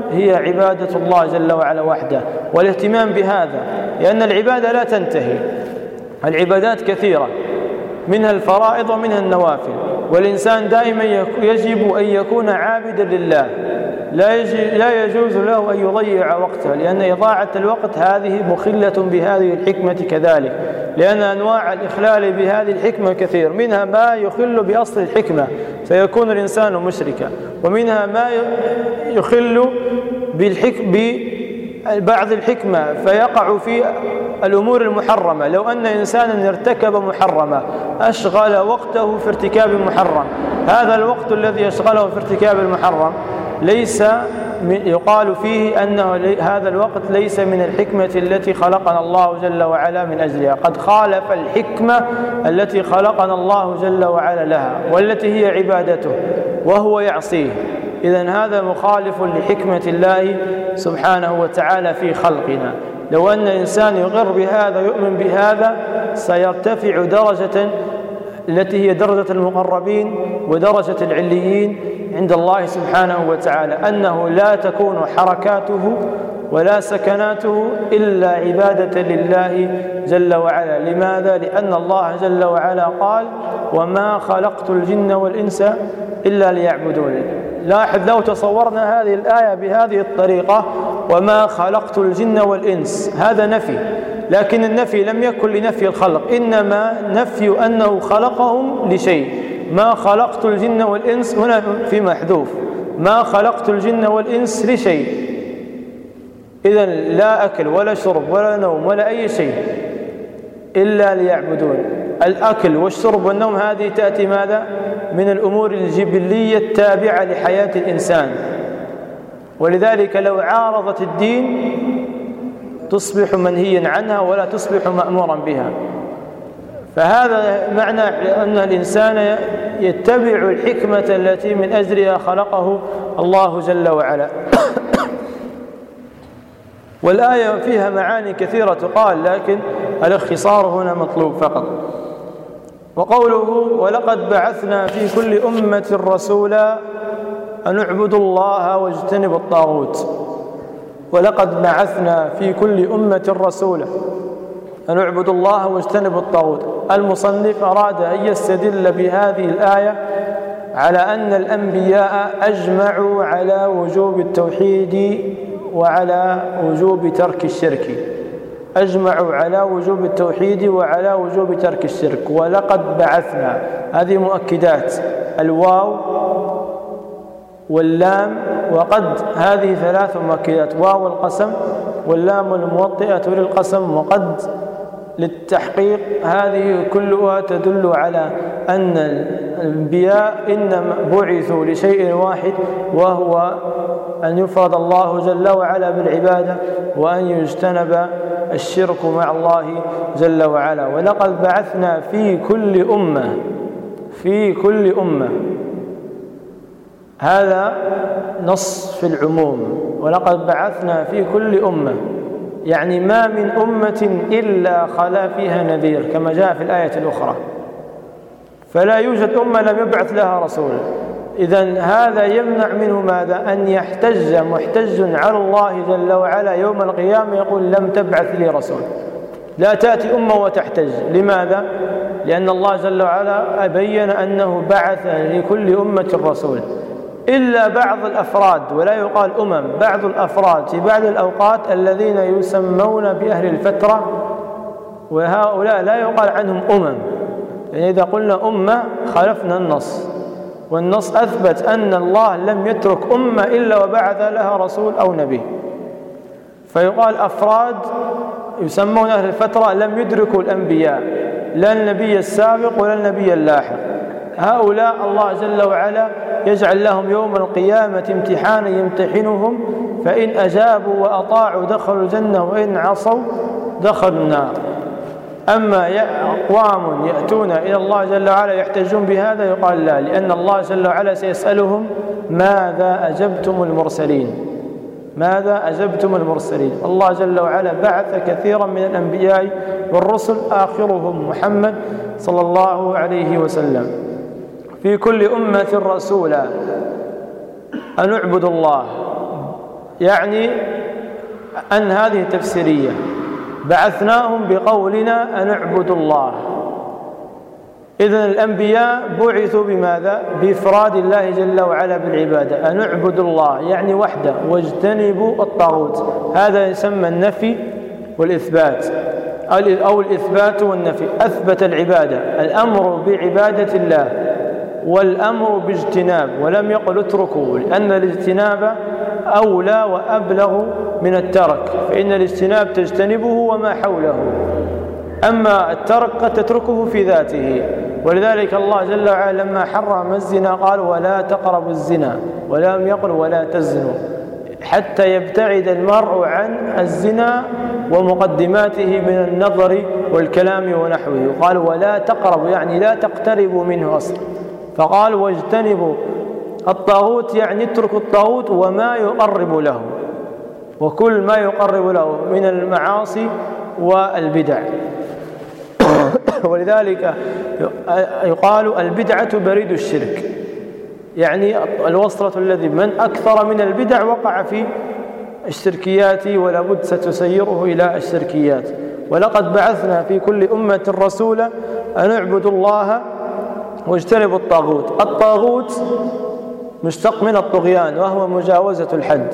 هي عبادة الله جل وعلا وحده والاهتمام بهذا، لأن العبادة لا تنتهي. العبادات كثيرة، منها الفرائض ومنها النوافل، والإنسان دائما يجب أن يكون عابدا لله، لا يجوز له أن يضيع وقته، لأن إضاعة الوقت هذه مخلة بهذه الحكمة كذلك، لأن أنواع الإخلال بهذه الحكمة كثير، منها ما يخل بأصل الحكمة فيكون الإنسان مشركا، ومنها ما يخل ببعض الحكمة فيقع في الأمور المحرمة. لو أن إنسانا ارتكب محرمة أشغل وقته في ارتكاب محرم، هذا الوقت الذي يشغله في ارتكاب المحرم ليس يقال فيه أنه هذا الوقت ليس من الحكمة التي خلقنا الله جل وعلا من أجلها، قد خالف الحكمة التي خلقنا الله جل وعلا لها والتي هي عبادته وهو يعصيه. إذن هذا مخالف لحكمة الله سبحانه وتعالى في خلقنا. لو أن إنسان يغر بهذا يؤمن بهذا سيرتفع درجة التي هي درجة المقربين ودرجة العليين عند الله سبحانه وتعالى، أنه لا تكون حركاته ولا سكناته إلا عبادة لله جل وعلا. لماذا؟ لأن الله جل وعلا قال: وما خلقت الجن والإنس إلا ليعبدون. لاحظ لو تصورنا هذه الآية بهذه الطريقة: وما خلقت الجن والإنس، هذا نفي، لكن النفي لم يكن لنفي الخلق، إنما نفي أنه خلقهم لشيء. ما خلقت الجن والإنس هنا في محذوف، ما خلقت الجن والإنس لشيء. إذن لا أكل ولا شرب ولا نوم ولا أي شيء إلا ليعبدون. الأكل والشرب والنوم هذه تأتي ماذا؟ من الأمور الجبلية التابعة لحياة الإنسان، ولذلك لو عارضت الدين تصبح منهيا عنها ولا تصبح مأمورا بها. فهذا معنى أن الإنسان يتبع الحكمة التي من أجلها خلقه الله جل وعلا. والآية فيها معاني كثيرة تقال، لكن الاختصار هنا مطلوب فقط. وقوله: ولقد بعثنا في كل أمة رسولا أن اعبدوا الله واجتنبوا الطاغوت. ولقد بعثنا في كل أمة رسولا أن اعبدوا الله واجتنبوا الطاغوت. المصنف أراد أن يستدل بهذه الآية على أن الأنبياء أجمعوا على وجوب التوحيد وعلى وجوب ترك الشرك، أجمعوا على وجوب التوحيد وعلى وجوب ترك الشرك. ولقد بعثنا، هذه مؤكدات، الواو واللام وقد، هذه ثلاث مؤكدات: واو القسم واللام الموطئة للقسم وقد للتحقيق. هذه كلها تدل على أن الأنبياء إنما بعثوا لشيء واحد، وهو أن يفرد الله جل وعلا بالعبادة وأن يجتنب الشرك مع الله جل وعلا. ولقد بعثنا في كل أمة، في كل أمة، هذا نص في العموم. ولقد بعثنا في كل أمة يعني ما من أمة إلا خلا فيها نذير، كما جاء في الآية الأخرى. فلا يوجد أمة لم يبعث لها رسول. إذن هذا يمنع منه ماذا؟ أن يحتج محتج على الله جل وعلا يوم القيامة يقول: لم تبعث لي رسول. لا تأتي أمة وتحتج. لماذا؟ لأن الله جل وعلا بين أنه بعث لكل أمة رسول، إلا بعض الأفراد، ولا يقال أمم، بعض الأفراد في بعض الأوقات الذين يسمون بأهل الفترة، وهؤلاء لا يقال عنهم أمم، يعني إذا قلنا أمة خالفنا النص، والنص أثبت أن الله لم يترك أمة إلا وبعث لها رسول أو نبي. فيقال أفراد يسمون أهل الفترة لم يدركوا الأنبياء، لا النبي السابق ولا النبي اللاحق. هؤلاء الله جل وعلا يجعل لهم يوم القيامة امتحانا يمتحنهم، فإن أجابوا وأطاعوا دخلوا الجنة وإن عصوا دخلوا النار. أما أقوام يأتون إلى الله جل وعلا يحتجون بهذا يقال لا، لأن الله جل وعلا سيسألهم: ماذا أجبتم المرسلين؟ ماذا أجبتم المرسلين؟ الله جل وعلا بعث كثيرا من الأنبياء والرسل، آخرهم محمد صلى الله عليه وسلم. في كل أمة رسولا أن اعبدوا الله. يعني أن هذه تفسيرية. بعثناهم بقولنا أن اعبدوا الله. إذن الأنبياء بعثوا بماذا؟ بإفراد الله جل وعلا بالعبادة، أن اعبدوا الله يعني وحده واجتنبوا الطاغوت. هذا يسمى النفي والإثبات، أو الإثبات والنفي. أثبت العبادة، الأمر بعبادة الله والأمر باجتناب، ولم يقل اتركوا، لأن الاجتناب أولى وأبلغ من الترك، فإن الاجتناب تجتنبه وما حوله، أما الترك قد تتركه في ذاته. ولذلك الله جل وعلا لما حرم الزنا قال ولا تقربوا الزنا، ولم يقل ولا تزنوا، حتى يبتعد المرء عن الزنا ومقدماته من النظر والكلام ونحوه. قال ولا تقربوا يعني لا تقتربوا منه أصلا. فقال واجتنبوا الطاغوت يعني اتركوا الطاغوت وما يقرب له، وكل ما يقرب له من المعاصي والبدع. ولذلك يقال البدعة بريد الشرك، يعني الوصلة الذي من أكثر من البدع وقع في الشركيات، ولا بد ستسيره إلى الشركيات. ولقد بعثنا في كل أمة رسولا أن اعبدوا الله واجتنبوا الطاغوت. الطاغوت مشتق من الطغيان وهو مجاوزة الحد،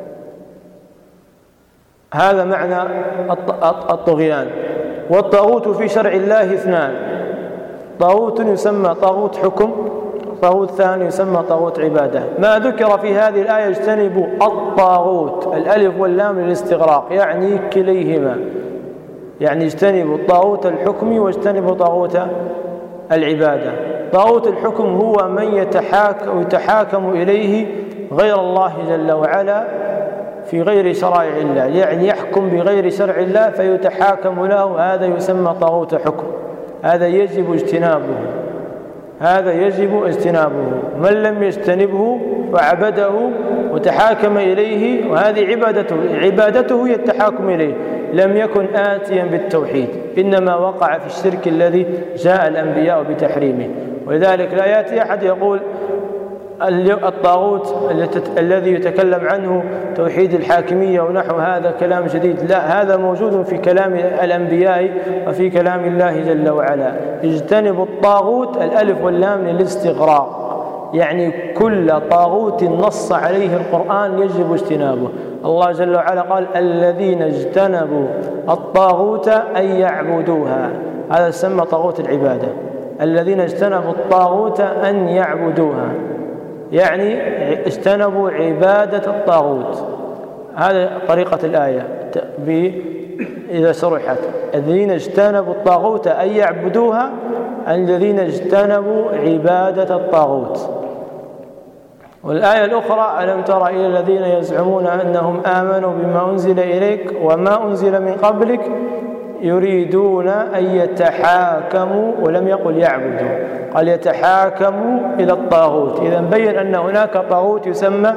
هذا معنى الطغيان. والطاغوت في شرع الله اثنان: طاغوت يسمى طاغوت حكم، طاغوت ثاني يسمى طاغوت عبادة. ما ذكر في هذه الآية اجتنبوا الطاغوت، الألف واللام للاستغراق، يعني كليهما، يعني اجتنبوا الطاغوت الحكمي واجتنبوا طاغوت العبادة. طاغوت الحكم هو من يتحاكم إليه غير الله جل وعلا في غير شرائع الله، يعني يحكم بغير شرع الله فيتحاكم له، هذا يسمى طاغوت حكم، هذا يجب اجتنابه، هذا يجب اجتنابه. من لم يجتنبه وعبده وتحاكم إليه، وهذه عبادته هي التحاكم إليه، لم يكن آتيا بالتوحيد، إنما وقع في الشرك الذي جاء الأنبياء بتحريمه. ولذلك لا يأتي أحد يقول الطاغوت الذي يتكلم عنه توحيد الحاكمية ونحو هذا كلام جديد، لا، هذا موجود في كلام الأنبياء وفي كلام الله جل وعلا. اجتنبوا الطاغوت، الألف واللام للاستغراق، يعني كل طاغوت نص عليه القرآن يجب اجتنابه. الله جل وعلا قال الذين اجتنبوا الطاغوت أن يعبدوها، هذا يسمى طاغوت العبادة. الذين اجتنبوا الطاغوت أن يعبدوها، يعني اجتنبوا عبادة الطاغوت. هذا طريقة الآية إذا شرحت: الذين اجتنبوا الطاغوت أن يعبدوها، الذين اجتنبوا عبادة الطاغوت. والآية الأخرى: ألم تر إلى الذين يزعمون أنهم آمنوا بما أنزل إليك وما أنزل من قبلك يريدون أن يتحاكموا، ولم يقل يعبدوا، قال يتحاكموا إلى الطاغوت. إذن بين أن هناك طاغوت يسمى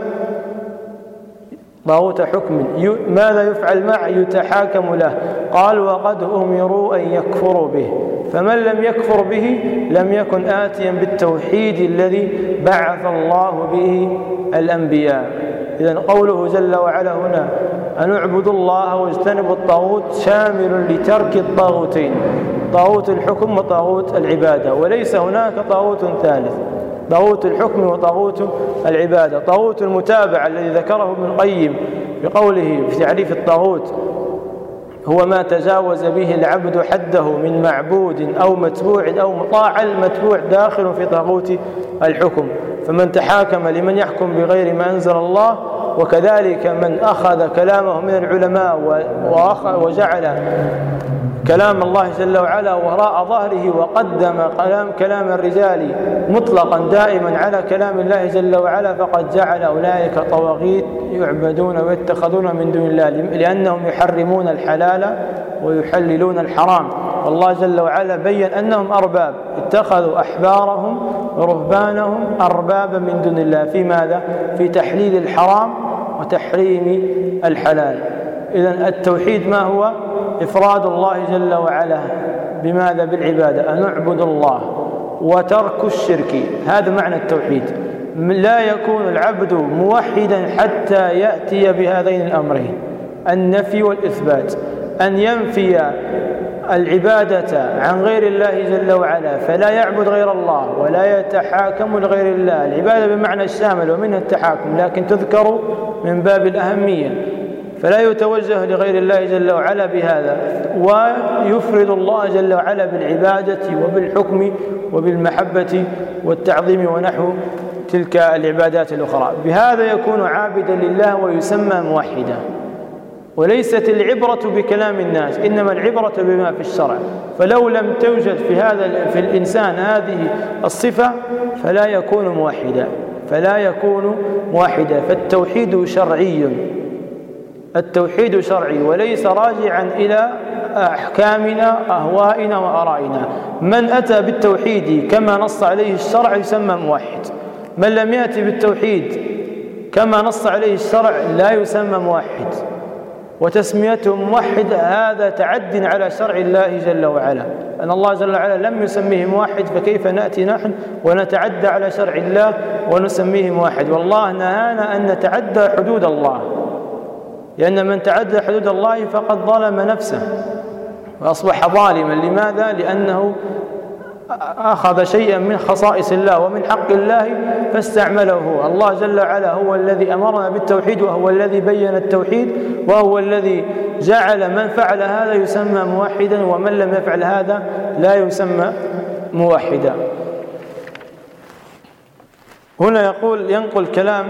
طاغوت حكم، ماذا يفعل معه؟ يتحاكم له. قال وقد أمروا أن يكفروا به، فمن لم يكفر به لم يكن آتيا بالتوحيد الذي بعث الله به الأنبياء. إذن قوله جل وعلا هنا أن اعبدوا الله واجتنبوا الطاغوت شامل لترك الطاغوتين، طاغوت الحكم وطاغوت العبادة، وليس هناك طاغوت ثالث، طاغوت الحكم وطاغوت العبادة. طاغوت المتابعة الذي ذكره ابن القيم بقوله في تعريف الطاغوت: هو ما تجاوز به العبد حده من معبود أو متبوع أو مطاع. المتبوع داخل في طاغوت الحكم، فمن تحاكم لمن يحكم بغير ما أنزل الله، وكذلك من أخذ كلامه من العلماء وجعل كلام الله جل وعلا وراء ظهره، وقدم كلام الرجال مطلقا دائما على كلام الله جل وعلا، فقد جعل أولئك طواغيت يعبدون ويتخذون من دون الله، لأنهم يحرمون الحلال ويحللون الحرام. والله جل وعلا بين أنهم أرباب، اتخذوا أحبارهم ورهبانهم أربابا من دون الله، في ماذا؟ في تحليل الحرام وتحريم الحلال. إذن التوحيد ما هو؟ إفراد الله جل وعلا بماذا؟ بالعبادة، أن نعبد الله وترك الشرك، هذا معنى التوحيد. لا يكون العبد موحدا حتى يأتي بهذين الأمرين: النفي والإثبات، أن ينفي العبادة عن غير الله جل وعلا فلا يعبد غير الله ولا يتحاكم لغير الله. العبادة بمعنى الشامل ومنها التحاكم، لكن تذكر من باب الأهمية، فلا يتوجه لغير الله جل وعلا بهذا، ويفرد الله جل وعلا بالعبادة وبالحكم وبالمحبة والتعظيم ونحو تلك العبادات الأخرى. بهذا يكون عابدا لله ويسمى موحدا. وليست العبرة بكلام الناس، إنما العبرة بما في الشرع. فلو لم توجد في الإنسان هذه الصفة فلا يكون موحدا. فالتوحيد شرعي، التوحيد شرعي وليس راجعا إلى أحكامنا أهوائنا وآرائنا. من أتى بالتوحيد كما نص عليه الشرع يسمى موحد، من لم يأتي بالتوحيد كما نص عليه الشرع لا يسمى موحد. وتسميته موحد هذا تعد على شرع الله جل وعلا، أن الله جل وعلا لم يسميه موحد، فكيف نأتي نحن ونتعدى على شرع الله ونسميه موحد؟ والله نهانا أن نتعدى حدود الله، لأن من تعدى حدود الله فقد ظلم نفسه وأصبح ظالما. لماذا؟ لأنه أخذ شيئا من خصائص الله ومن حق الله فاستعمله. الله جل وعلا هو الذي أمرنا بالتوحيد، وهو الذي بين التوحيد، وهو الذي جعل من فعل هذا يسمى موحدا، ومن لم يفعل هذا لا يسمى موحدا. هنا ينقل كلام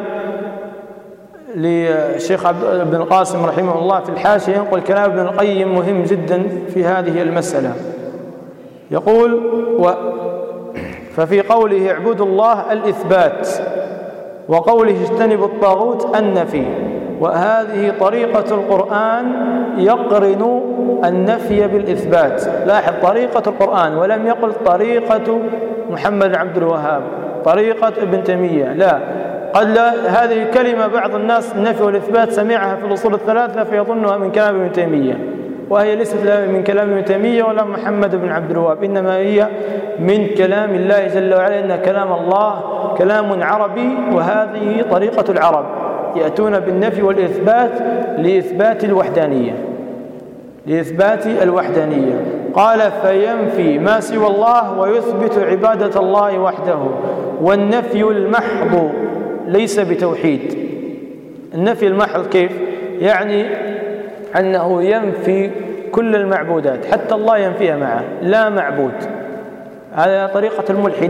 لشيخ ابن القاسم رحمه الله في الحاشية، ينقل كلام ابن القيم مهم جدا في هذه المسألة. يقول: ففي قوله اعبدوا الله الإثبات، وقوله اجتنبوا الطاغوت النفي. وهذه طريقة القرآن يقرن النفي بالإثبات. لاحظ طريقة القرآن، ولم يقل طريقة محمد بن عبد الوهاب، طريقة ابن تيمية، لا. قد هذه الكلمة بعض الناس النفي والإثبات سمعها في الأصول الثلاثة فيظنها من كلام ابن تيمية، وهي ليست من كلام ابن تيمية ولا محمد بن عبد الوهاب، إنما هي من كلام الله جل وعلا. إن كلام الله كلام عربي، وهذه طريقة العرب، يأتون بالنفي والإثبات لإثبات الوحدانية. قال: فينفي ما سوى الله ويثبت عبادة الله وحده. والنفي المحض ليس بتوحيد. النفي المحض كيف؟ يعني أنه ينفي كل المعبودات، حتى الله ينفيها معه، لا معبود. هذا طريقة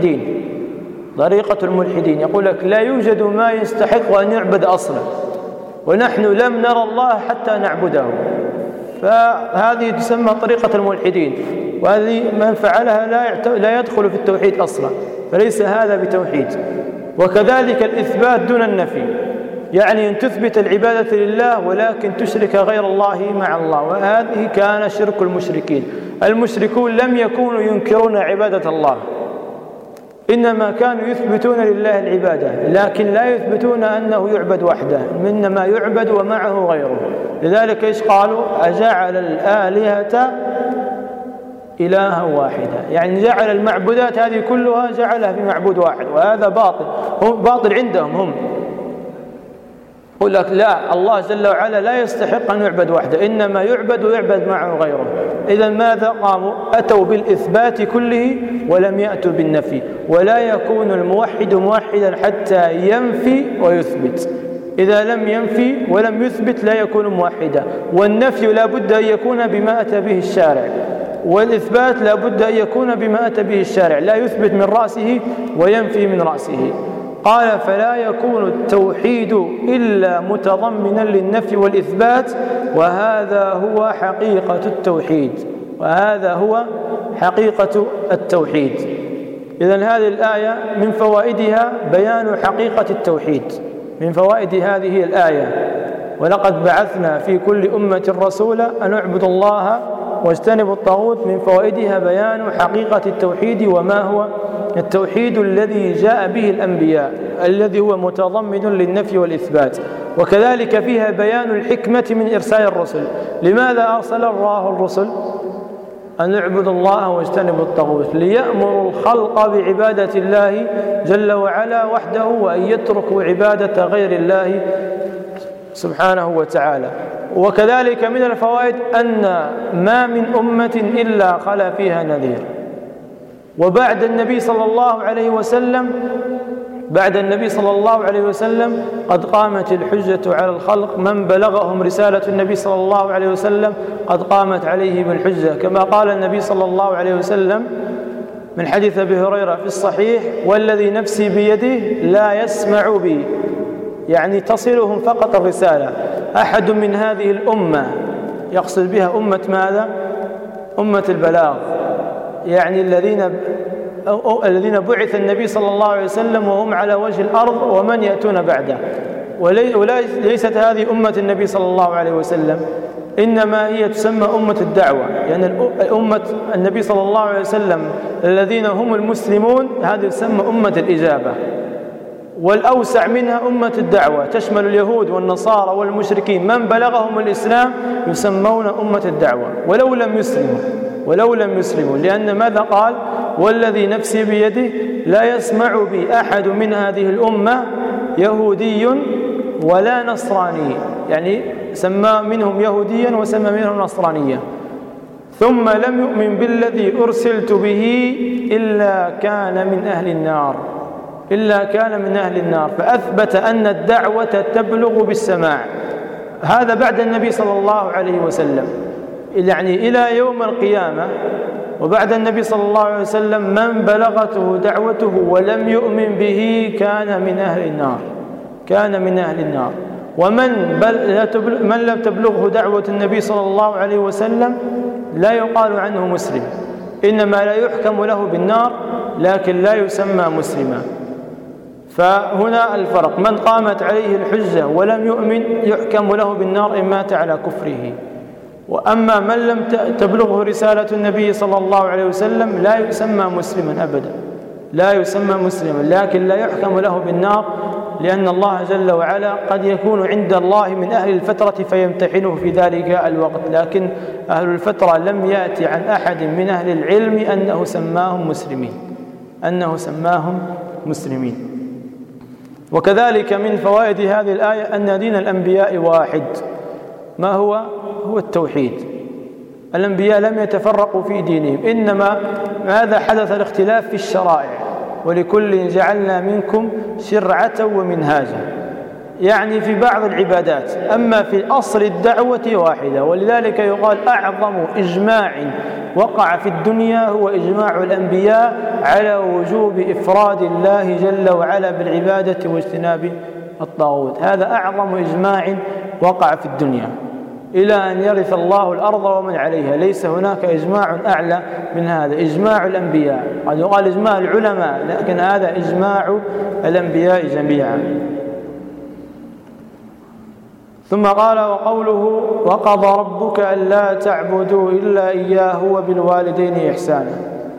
الملحدين. يقول لك لا يوجد ما يستحق أن يعبد أصلا، ونحن لم نرى الله حتى نعبده. فهذه تسمى طريقة الملحدين، وهذه من فعلها لا يدخل في التوحيد أصلا، فليس هذا بتوحيد. وكذلك الإثبات دون النفي، يعني أن تثبت العبادة لله ولكن تشرك غير الله مع الله، وهذه كان شرك المشركين. المشركون لم يكونوا ينكرون عبادة الله، إنما كانوا يثبتون لله العبادة، لكن لا يثبتون أنه يعبد وحده، إنما يعبد ومعه غيره. لذلك إيش قالوا؟ أجعل الآلهة إلها واحدة، يعني جعل المعبودات هذه كلها جعلها في معبود واحد، وهذا باطل عندهم هم. يقول لك لا، الله جل وعلا لا يستحق أن يعبد وحده، إنما يعبد ويعبد معه غيره. إذا ماذا قاموا؟ أتوا بالإثبات كله ولم يأتوا بالنفي. ولا يكون الموحد موحدا حتى ينفي ويثبت. إذا لم ينفي ولم يثبت لا يكون موحدا. والنفي لا بد أن يكون بما أتى به الشارع، والإثبات لا بد أن يكون بما أتى به الشارع، لا يثبت من رأسه وينفي من رأسه. قال: فلا يكون التوحيد إلا متضمنا للنفي والإثبات، وهذا هو حقيقة التوحيد. إذن هذه الآية من فوائدها بيان حقيقة التوحيد، من فوائد هذه الآية: ولقد بعثنا في كل أمة رسولا أن اعبدوا الله واجتنبوا الطاغوت. من فوائدها بيان حقيقة التوحيد، وما هو التوحيد الذي جاء به الأنبياء، الذي هو متضمن للنفي والإثبات. وكذلك فيها بيان الحكمة من إرسال الرسل. لماذا أرسل الله الرسل؟ أن اعبدوا الله واجتنبوا الطاغوت، ليأمروا الخلق بعبادة الله جل وعلا وحده، وأن يتركوا عبادة غير الله سبحانه وتعالى. وكذلك من الفوائد أن ما من أمة إلا خلا فيها نذير. وبعد النبي صلى الله عليه وسلم قد قامت الحجة على الخلق، من بلغهم رسالة النبي صلى الله عليه وسلم قد قامت عليه بالحجة، كما قال النبي صلى الله عليه وسلم من حديث أبي هريرة في الصحيح: والذي نفسي بيده لا يسمع بي، يعني تصلهم فقط الرسالة، أحد من هذه الأمة، يقصد بها أمة ماذا؟ أمة البلاغ، يعني الذين بعث النبي صلى الله عليه وسلم وهم على وجه الأرض ومن يأتون بعده. وليست هذه أمة النبي صلى الله عليه وسلم، إنما هي تسمى أمة الدعوة، يعني أمة النبي صلى الله عليه وسلم الذين هم المسلمون هذه تسمى أمة الإجابة. والأوسع منها أمة الدعوة، تشمل اليهود والنصارى والمشركين، من بلغهم الإسلام يسمون أمة الدعوة ولو لم يسلموا، لأن ماذا قال؟ والذي نفسي بيده لا يسمع بي أحد من هذه الأمة يهودي ولا نصراني، يعني سمى منهم يهوديا وسمى منهم نصرانيا، ثم لم يؤمن بالذي أرسلت به إلا كان من أهل النار، فأثبت أن الدعوة تبلغ بالسماع. هذا بعد النبي صلى الله عليه وسلم، يعني إلى يوم القيامة. وبعد النبي صلى الله عليه وسلم من بلغته دعوته ولم يؤمن به كان من أهل النار. ومن لم تبلغه دعوة النبي صلى الله عليه وسلم لا يقال عنه مسلم، إنما لا يحكم له بالنار لكن لا يسمى مسلما. فهنا الفرق، من قامت عليه الحجة ولم يؤمن يحكم له بالنار إن مات على كفره. وأما من لم تبلغه رسالة النبي صلى الله عليه وسلم لا يسمى مسلما أبدا، لكن لا يحكم له بالنار، لأن الله جل وعلا قد يكون عند الله من أهل الفترة فيمتحنه في ذلك الوقت، لكن أهل الفترة لم يأتي عن أحد من أهل العلم أنه سماهم مسلمين. وكذلك من فوائد هذه الآية أن دين الأنبياء واحد، ما هو التوحيد. الأنبياء لم يتفرقوا في دينهم، إنما ماذا حدث؟ الاختلاف في الشرائع، ولكل جعلنا منكم شرعة ومنهاجا، يعني في بعض العبادات، أما في أصل الدعوة واحدة. ولذلك يقال أعظم إجماع وقع في الدنيا هو إجماع الأنبياء على وجوب إفراد الله جل وعلا بالعبادة واجتناب الطاغوت. هذا أعظم إجماع وقع في الدنيا إلى أن يرث الله الأرض ومن عليها، ليس هناك إجماع أعلى من هذا، إجماع الأنبياء. قد يقال إجماع العلماء، لكن هذا إجماع الأنبياء جميعا. ثم قال: وقوله: وقضى ربك ألا تعبدوا إلا إياه وبالوالدين إحسانا.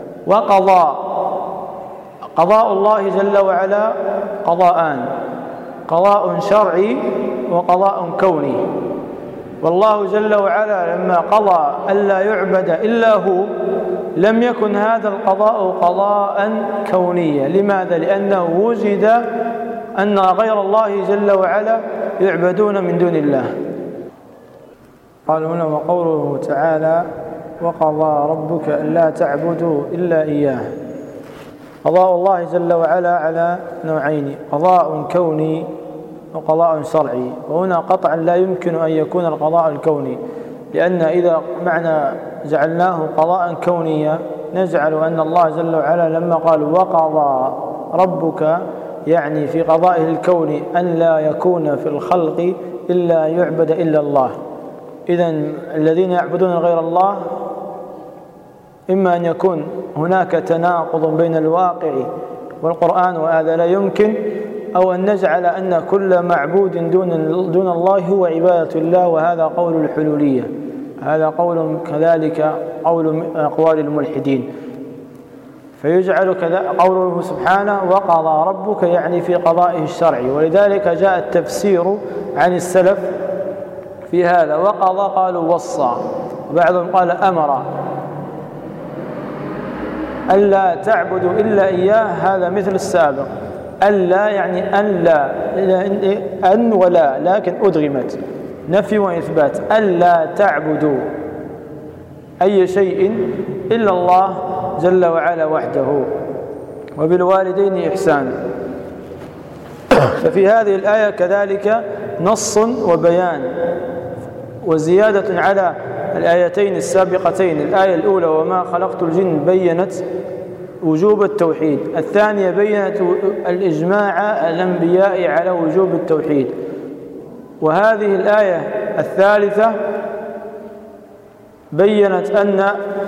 قضاء الله جل وعلا قضاءان: قضاء شرعي وقضاء كوني. والله جل وعلا لما قضى ألا يعبد إلا هو لم يكن هذا القضاء قضاء كونيا. لماذا؟ لأنه وجد أن غير الله جل وعلا يعبدون من دون الله. قال هنا: وقوله تعالى: وقضى ربك ألا تعبدوا إلا إياه. قضاء الله جل وعلا على نوعين: قضاء كوني وقضاء شرعي. وهنا قطعا لا يمكن أن يكون القضاء الكوني، لأن إذا معنى جعلناه قضاء كونيا نجعل أن الله جل وعلا لما قال وقضى ربك يعني في قضائه الكوني أن لا يكون في الخلق إلا يعبد إلا الله. إذن الذين يعبدون غير الله إما أن يكون هناك تناقض بين الواقع والقرآن وهذا لا يمكن، أو أن نجعل أن كل معبود دون الله هو عبادة الله، وهذا قول الحلولية، هذا قول كذلك أقوال الملحدين. فيجعل كذا قوله سبحانه وقضى ربك يعني في قضائه الشرعي. ولذلك جاء التفسير عن السلف في هذا. وقضى قالوا وصى، وبعضهم قال أمر، ألا تعبدوا إلا إياه، هذا مثل السابق. ألا يعني أن لا، أن ولا، لكن أدغمت، نفي وإثبات. ألا تعبدوا أي شيء إلا الله جل وعلا وحده، وبالوالدين إحسانا. ففي هذه الآية كذلك نص وبيان وزيادة على الآيتين السابقتين. الآية الأولى وما خلقت الجن بيّنت وجوب التوحيد، الثانية بيّنت الإجماع الأنبياء على وجوب التوحيد، وهذه الآية الثالثة بيّنت أن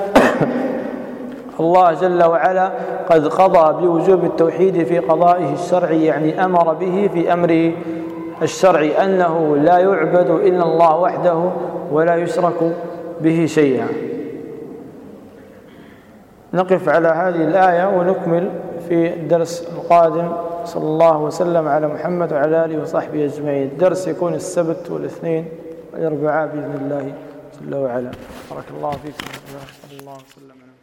الله جل وعلا قد قضى بوجوب التوحيد في قضائه الشرعي، يعني أمر به في أمره الشرعي أنه لا يعبد إلا الله وحده ولا يشرك به شيئا. نقف على هذه الآية ونكمل في الدرس القادم. صلى الله وسلم على محمد وعلى آله وصحبه أجمعين. الدرس يكون السبت والاثنين والأربعاء بإذن الله جل وعلا. بارك الله فيكم. صلى الله وسلم على